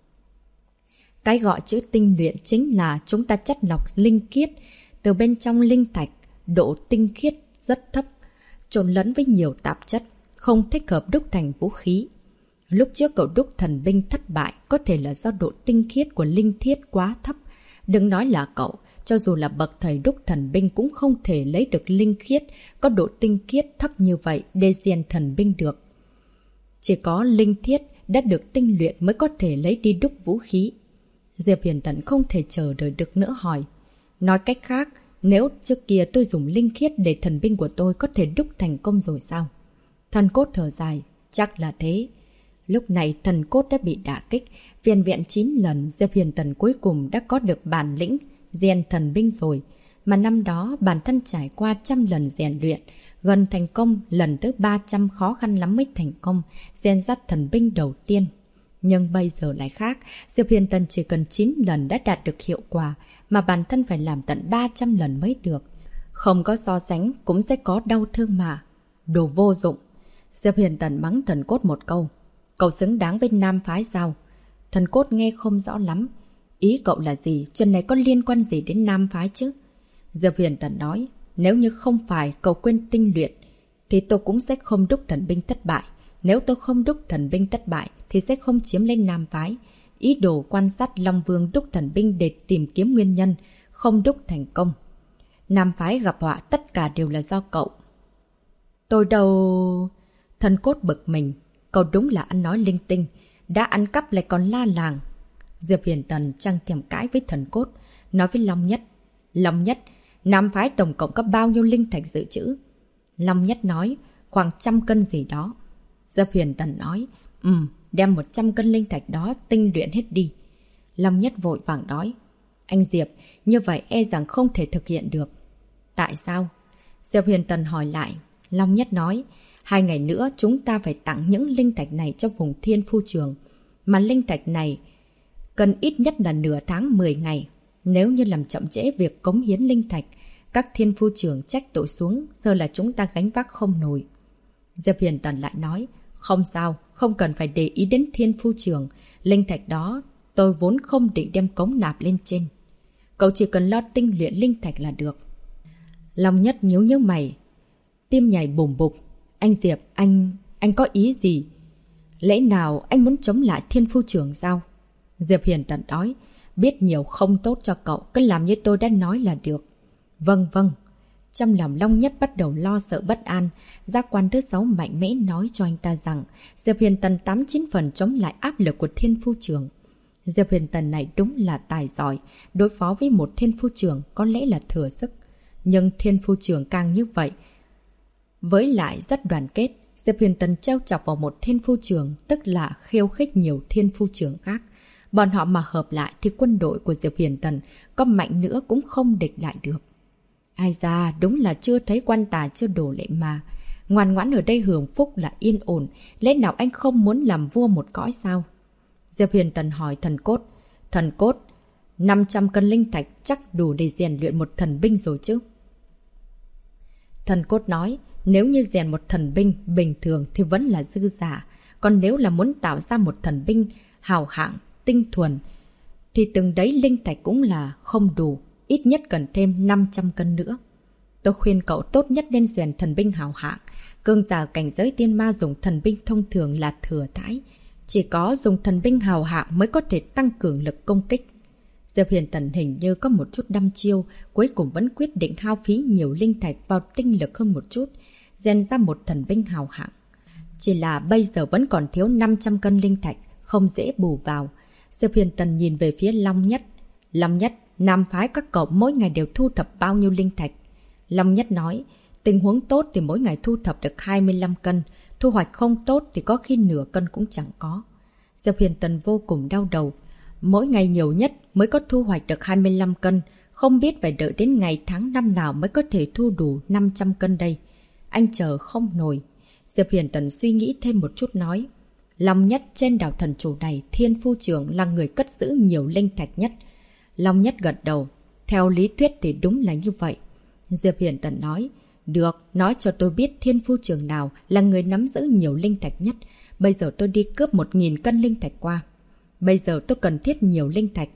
Cái gọi chữ tinh luyện chính là chúng ta chắt lọc linh khiết từ bên trong linh thạch, độ tinh khiết rất thấp, trộn lẫn với nhiều tạp chất, không thích hợp đúc thành vũ khí. Lúc trước cậu đúc thần binh thất bại có thể là do độ tinh khiết của linh thiết quá thấp. Đừng nói là cậu, cho dù là bậc thầy đúc thần binh cũng không thể lấy được linh khiết có độ tinh khiết thấp như vậy để rèn thần binh được. Chỉ có linh thiết đã được tinh luyện mới có thể lấy đi đúc vũ khí. Diệp Huyền Tần không thể chờ đợi được nữa hỏi. Nói cách khác, nếu trước kia tôi dùng linh khiết để thần binh của tôi có thể đúc thành công rồi sao? Thần cốt thở dài, chắc là thế. Lúc này thần cốt đã bị đả kích, vẹn vẹn 9 lần Diệp Huyền Tần cuối cùng đã có được bản lĩnh rèn thần binh rồi. Mà năm đó bản thân trải qua 100 lần rèn luyện, gần thành công, lần thứ 300 khó khăn lắm mới thành công, rèn dắt thần binh đầu tiên. Nhưng bây giờ lại khác, Diệp Huyền Tần chỉ cần 9 lần đã đạt được hiệu quả, mà bản thân phải làm tận 300 lần mới được. Không có so sánh cũng sẽ có đau thương mà. Đồ vô dụng. Diệp Huyền Tần mắng thần cốt một câu. Cậu xứng đáng với nam phái sao? Thần cốt nghe không rõ lắm. Ý cậu là gì? Chuyện này có liên quan gì đến nam phái chứ? Diệp Huyền Tần nói, nếu như không phải cậu quên tinh luyện, thì tôi cũng sẽ không đúc thần binh thất bại. Nếu tôi không đúc thần binh thất bại, thì sẽ không chiếm lên nam phái. Ý đồ quan sát Long Vương đúc thần binh để tìm kiếm nguyên nhân, không đúc thành công. Nam phái gặp họa tất cả đều là do cậu. Tôi đâu... Thần cốt bực mình. Cậu đúng là ăn nói linh tinh, đã ăn cắp lại còn la làng. Diệp Huyền Tần chẳng thèm cãi với thần cốt, nói với Long Nhất. Long Nhất, nam phái tổng cộng có bao nhiêu linh thạch dự trữ? Long Nhất nói, khoảng 100 cân gì đó. Diệp Huyền Tần nói, đem 100 cân linh thạch đó tinh luyện hết đi. Long Nhất vội vàng nói, anh Diệp, như vậy e rằng không thể thực hiện được. Tại sao? Diệp Huyền Tần hỏi lại. Long Nhất nói, 2 ngày nữa chúng ta phải tặng những linh thạch này cho vùng Thiên Phu Trường. Mà linh thạch này cần ít nhất là nửa tháng 10 ngày. Nếu như làm chậm trễ việc cống hiến linh thạch, các Thiên Phu Trường trách tội xuống, giờ là chúng ta gánh vác không nổi. Diệp Huyền Tần lại nói, không sao, không cần phải để ý đến Thiên Phu Trường. Linh thạch đó tôi vốn không định đem cống nạp lên trên. Cậu chỉ cần lo tinh luyện linh thạch là được. Long Nhất nhíu nhíu mày, tim nhảy bùm bụp. Anh Diệp, anh có ý gì? Lẽ nào anh muốn chống lại Thiên Phu Trường sao? Diệp Huyền Tần nói, biết nhiều không tốt cho cậu, cứ làm như tôi đã nói là được. Vâng vâng. Trong lòng Long Nhất bắt đầu lo sợ bất an, giác quan thứ 6 mạnh mẽ nói cho anh ta rằng Diệp Huyền Tần 89 phần chống lại áp lực của Thiên Phu Trường. Diệp Huyền Tần này đúng là tài giỏi, đối phó với một Thiên Phu Trường có lẽ là thừa sức. Nhưng Thiên Phu Trường càng như vậy, với lại rất đoàn kết, Diệp Huyền Tần trêu chọc vào một Thiên Phu Trường, tức là khiêu khích nhiều Thiên Phu Trường khác. Bọn họ mà hợp lại thì quân đội của Diệp Huyền Tần có mạnh nữa cũng không địch lại được. Ai ra, đúng là chưa thấy quan tài chưa đổ lệ mà. Ngoan ngoãn ở đây hưởng phúc là yên ổn, lẽ nào anh không muốn làm vua một cõi sao? Diệp Huyền Tần hỏi thần cốt, 500 cân linh thạch chắc đủ để rèn luyện một thần binh rồi chứ? Thần cốt nói, nếu như rèn một thần binh bình thường thì vẫn là dư giả. Còn nếu là muốn tạo ra một thần binh hào hạng, tinh thuần, thì từng đấy linh thạch cũng là không đủ, ít nhất cần thêm 500 cân nữa. Tôi khuyên cậu tốt nhất nên rèn thần binh hào hạng. Cường giả cảnh giới tiên ma dùng thần binh thông thường là thừa thãi. Chỉ có dùng thần binh hào hạng mới có thể tăng cường lực công kích. Diệp Huyền Tần hình như có một chút đăm chiêu, cuối cùng vẫn quyết định hao phí nhiều linh thạch vào tinh lực hơn một chút, rèn ra một thần binh hào hạng. Chỉ là bây giờ vẫn còn thiếu 500 cân linh thạch, không dễ bù vào. Diệp Huyền Tần nhìn về phía Long Nhất. Long Nhất, nam phái các cậu mỗi ngày đều thu thập bao nhiêu linh thạch? Long Nhất nói, tình huống tốt thì mỗi ngày thu thập được 25 cân, thu hoạch không tốt thì có khi nửa cân cũng chẳng có. Diệp Huyền Tần vô cùng đau đầu. Mỗi ngày nhiều nhất mới có thu hoạch được 25 cân, không biết phải đợi đến ngày tháng năm nào mới có thể thu đủ 500 cân đây. Anh chờ không nổi. Diệp Huyền Tần suy nghĩ thêm một chút nói, Long Nhất, trên đảo thần chủ này, Thiên Phu Trường là người cất giữ nhiều linh thạch nhất. Long Nhất gật đầu, theo lý thuyết thì đúng là như vậy. Diệp Huyền Tần nói, được, nói cho tôi biết Thiên Phu Trường nào là người nắm giữ nhiều linh thạch nhất. Bây giờ tôi đi cướp 1000 cân linh thạch qua. Bây giờ tôi cần thiết nhiều linh thạch.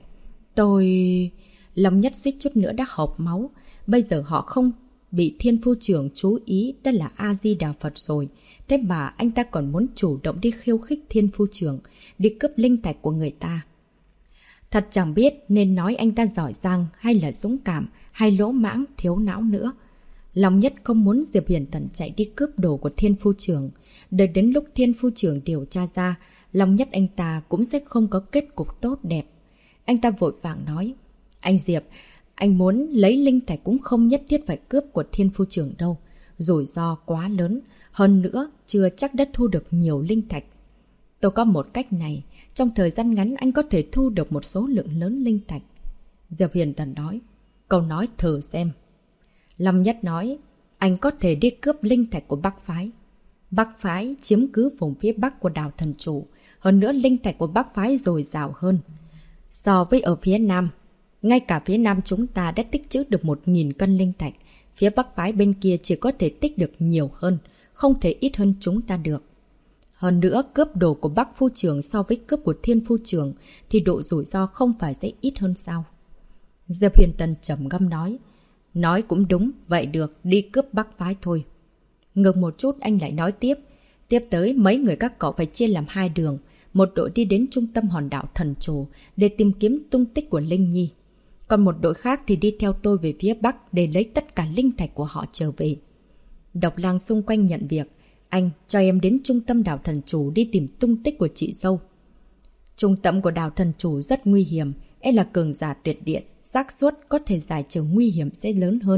Long Nhất suýt chút nữa đã hộc máu. Bây giờ họ không bị Thiên Phu Trường chú ý đã là A-di-đà Phật rồi. Thế mà anh ta còn muốn chủ động đi khiêu khích Thiên Phu Trường, đi cướp linh thạch của người ta. Thật chẳng biết nên nói anh ta giỏi giang hay là dũng cảm hay lỗ mãng thiếu não nữa. Long Nhất không muốn Diệp Huyền Tần chạy đi cướp đồ của Thiên Phu Trường. Đợi đến lúc Thiên Phu Trường điều tra ra, Long Nhất anh ta cũng sẽ không có kết cục tốt đẹp. Anh ta vội vàng nói. Anh Diệp, anh muốn lấy linh thạch cũng không nhất thiết phải cướp của Thiên Phu Trưởng đâu. Rủi ro quá lớn. Hơn nữa, chưa chắc đã thu được nhiều linh thạch. Tôi có một cách này. Trong thời gian ngắn anh có thể thu được một số lượng lớn linh thạch. Diệp Huyền Tần nói. Cậu nói thử xem. Lâm Nhất nói. Anh có thể đi cướp linh thạch của Bắc Phái. Bắc Phái chiếm cứ vùng phía Bắc của đảo Thần Chủ. Hơn nữa linh thạch của Bắc Phái dồi dào hơn so với ở phía Nam. Ngay cả phía Nam chúng ta đã tích trữ được 1.000 cân linh thạch. Phía Bắc Phái bên kia chỉ có thể tích được nhiều hơn, không thể ít hơn chúng ta được. Hơn nữa, cướp đồ của Bắc Phu Trưởng so với cướp của Thiên Phu Trưởng thì độ rủi ro không phải sẽ ít hơn sao? Diệp Huyền Tần trầm ngâm nói. Nói cũng đúng, vậy được, đi cướp Bắc Phái thôi. Ngừng một chút anh lại nói tiếp. Tiếp tới mấy người các cậu phải chia làm 2 đường. Một đội đi đến trung tâm hòn đảo Thần Chủ để tìm kiếm tung tích của Linh Nhi. Còn một đội khác thì đi theo tôi về phía Bắc để lấy tất cả linh thạch của họ trở về. Độc Lang xung quanh nhận việc. Anh cho em đến trung tâm đảo Thần Chủ đi tìm tung tích của chị dâu. Trung tâm của đảo Thần Chủ rất nguy hiểm. Em là cường giả tuyệt điện. Xác suất có thể giải trừ nguy hiểm sẽ lớn hơn.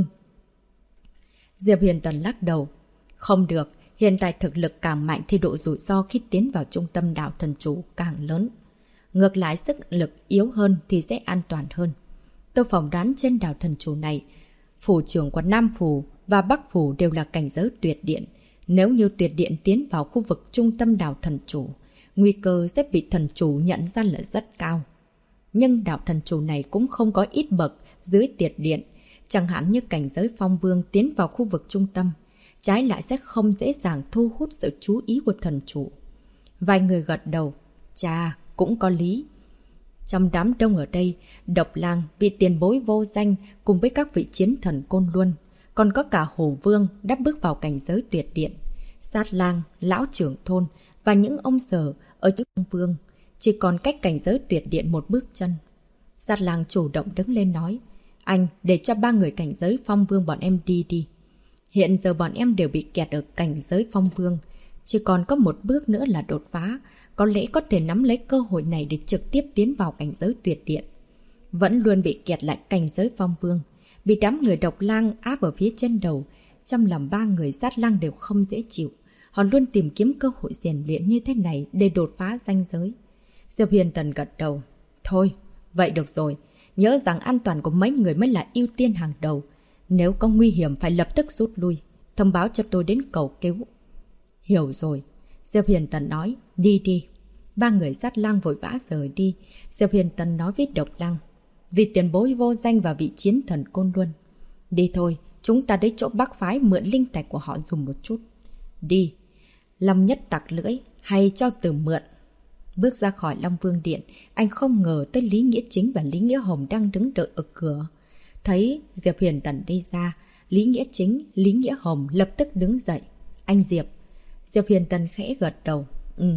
Diệp Huyền Tần lắc đầu. Không được. Hiện tại thực lực càng mạnh thì độ rủi ro khi tiến vào trung tâm đảo Thần Chủ càng lớn. Ngược lại sức lực yếu hơn thì sẽ an toàn hơn. Tôi phỏng đoán trên đảo Thần Chủ này, phủ trưởng của Nam Phủ và Bắc Phủ đều là cảnh giới tuyệt điện. Nếu như tuyệt điện tiến vào khu vực trung tâm đảo Thần Chủ, nguy cơ sẽ bị Thần Chủ nhận ra là rất cao. Nhưng đảo Thần Chủ này cũng không có ít bậc dưới tuyệt điện. Chẳng hạn như cảnh giới Phong Vương tiến vào khu vực trung tâm, trái lại sẽ không dễ dàng thu hút sự chú ý của Thần Chủ. Vài người gật đầu. Chà, cũng có lý. Trong đám đông ở đây, Độc Lang, vị tiền bối vô danh cùng với các vị chiến thần Côn Luân, còn có cả Hổ Vương đã bước vào cảnh giới tuyệt điện. Sát Lang, lão trưởng thôn và những ông sở ở chức vương chỉ còn cách cảnh giới tuyệt điện một bước chân. Sát Lang chủ động đứng lên nói. Anh để cho 3 người cảnh giới Phong Vương bọn em đi đi. Hiện giờ bọn em đều bị kẹt ở cảnh giới Phong Vương. Chỉ còn có một bước nữa là đột phá. Có lẽ có thể nắm lấy cơ hội này để trực tiếp tiến vào cảnh giới tuyệt điện. Vẫn luôn bị kẹt lại cảnh giới Phong Vương. Bị đám người Độc Lang áp ở phía trên đầu. Trong lòng 3 người Sát Lang đều không dễ chịu. Họ luôn tìm kiếm cơ hội rèn luyện như thế này để đột phá ranh giới. Diệp Huyền Tần gật đầu. Thôi, vậy được rồi. Nhớ rằng an toàn của mấy người mới là ưu tiên hàng đầu. Nếu có nguy hiểm phải lập tức rút lui. Thông báo cho tôi đến cầu cứu. Hiểu rồi. Diệp Huyền Tần nói. Đi đi. 3 người Sát Lang vội vã rời đi. Diệp Huyền Tần nói với Độc Lang. Vị tiền bối vô danh và vị chiến thần Côn Luân. Đi thôi. Chúng ta đến chỗ Bắc Phái mượn linh thạch của họ dùng một chút. Đi. Lâm Nhất tặc lưỡi. Hay cho từ mượn. Bước ra khỏi Long Vương Điện, anh không ngờ tới Lý Nghĩa Chính và Lý Nghĩa Hồng đang đứng đợi ở cửa. Thấy Diệp Huyền Tần đi ra, Lý Nghĩa Chính, Lý Nghĩa Hồng lập tức đứng dậy. Anh Diệp. Diệp Huyền Tần khẽ gật đầu.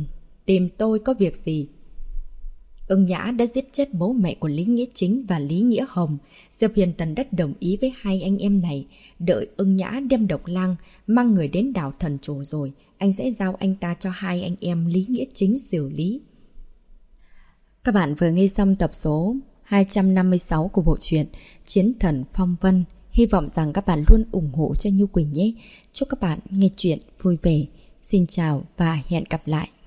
Tìm tôi có việc gì? Ưng Nhã đã giết chết bố mẹ của Lý Nghĩa Chính và Lý Nghĩa Hồng. Diệp Huyền Tần đã đồng ý với hai anh em này. Đợi Ưng Nhã đem Độc Lang mang người đến đảo Thần Chủ rồi, anh sẽ giao anh ta cho hai anh em Lý Nghĩa Chính xử lý. Các bạn vừa nghe xong tập số 256 của bộ truyện Chiến Thần Phong Vân. Hy vọng rằng các bạn luôn ủng hộ cho Như Quỳnh nhé. Chúc các bạn nghe chuyện vui vẻ. Xin chào và hẹn gặp lại.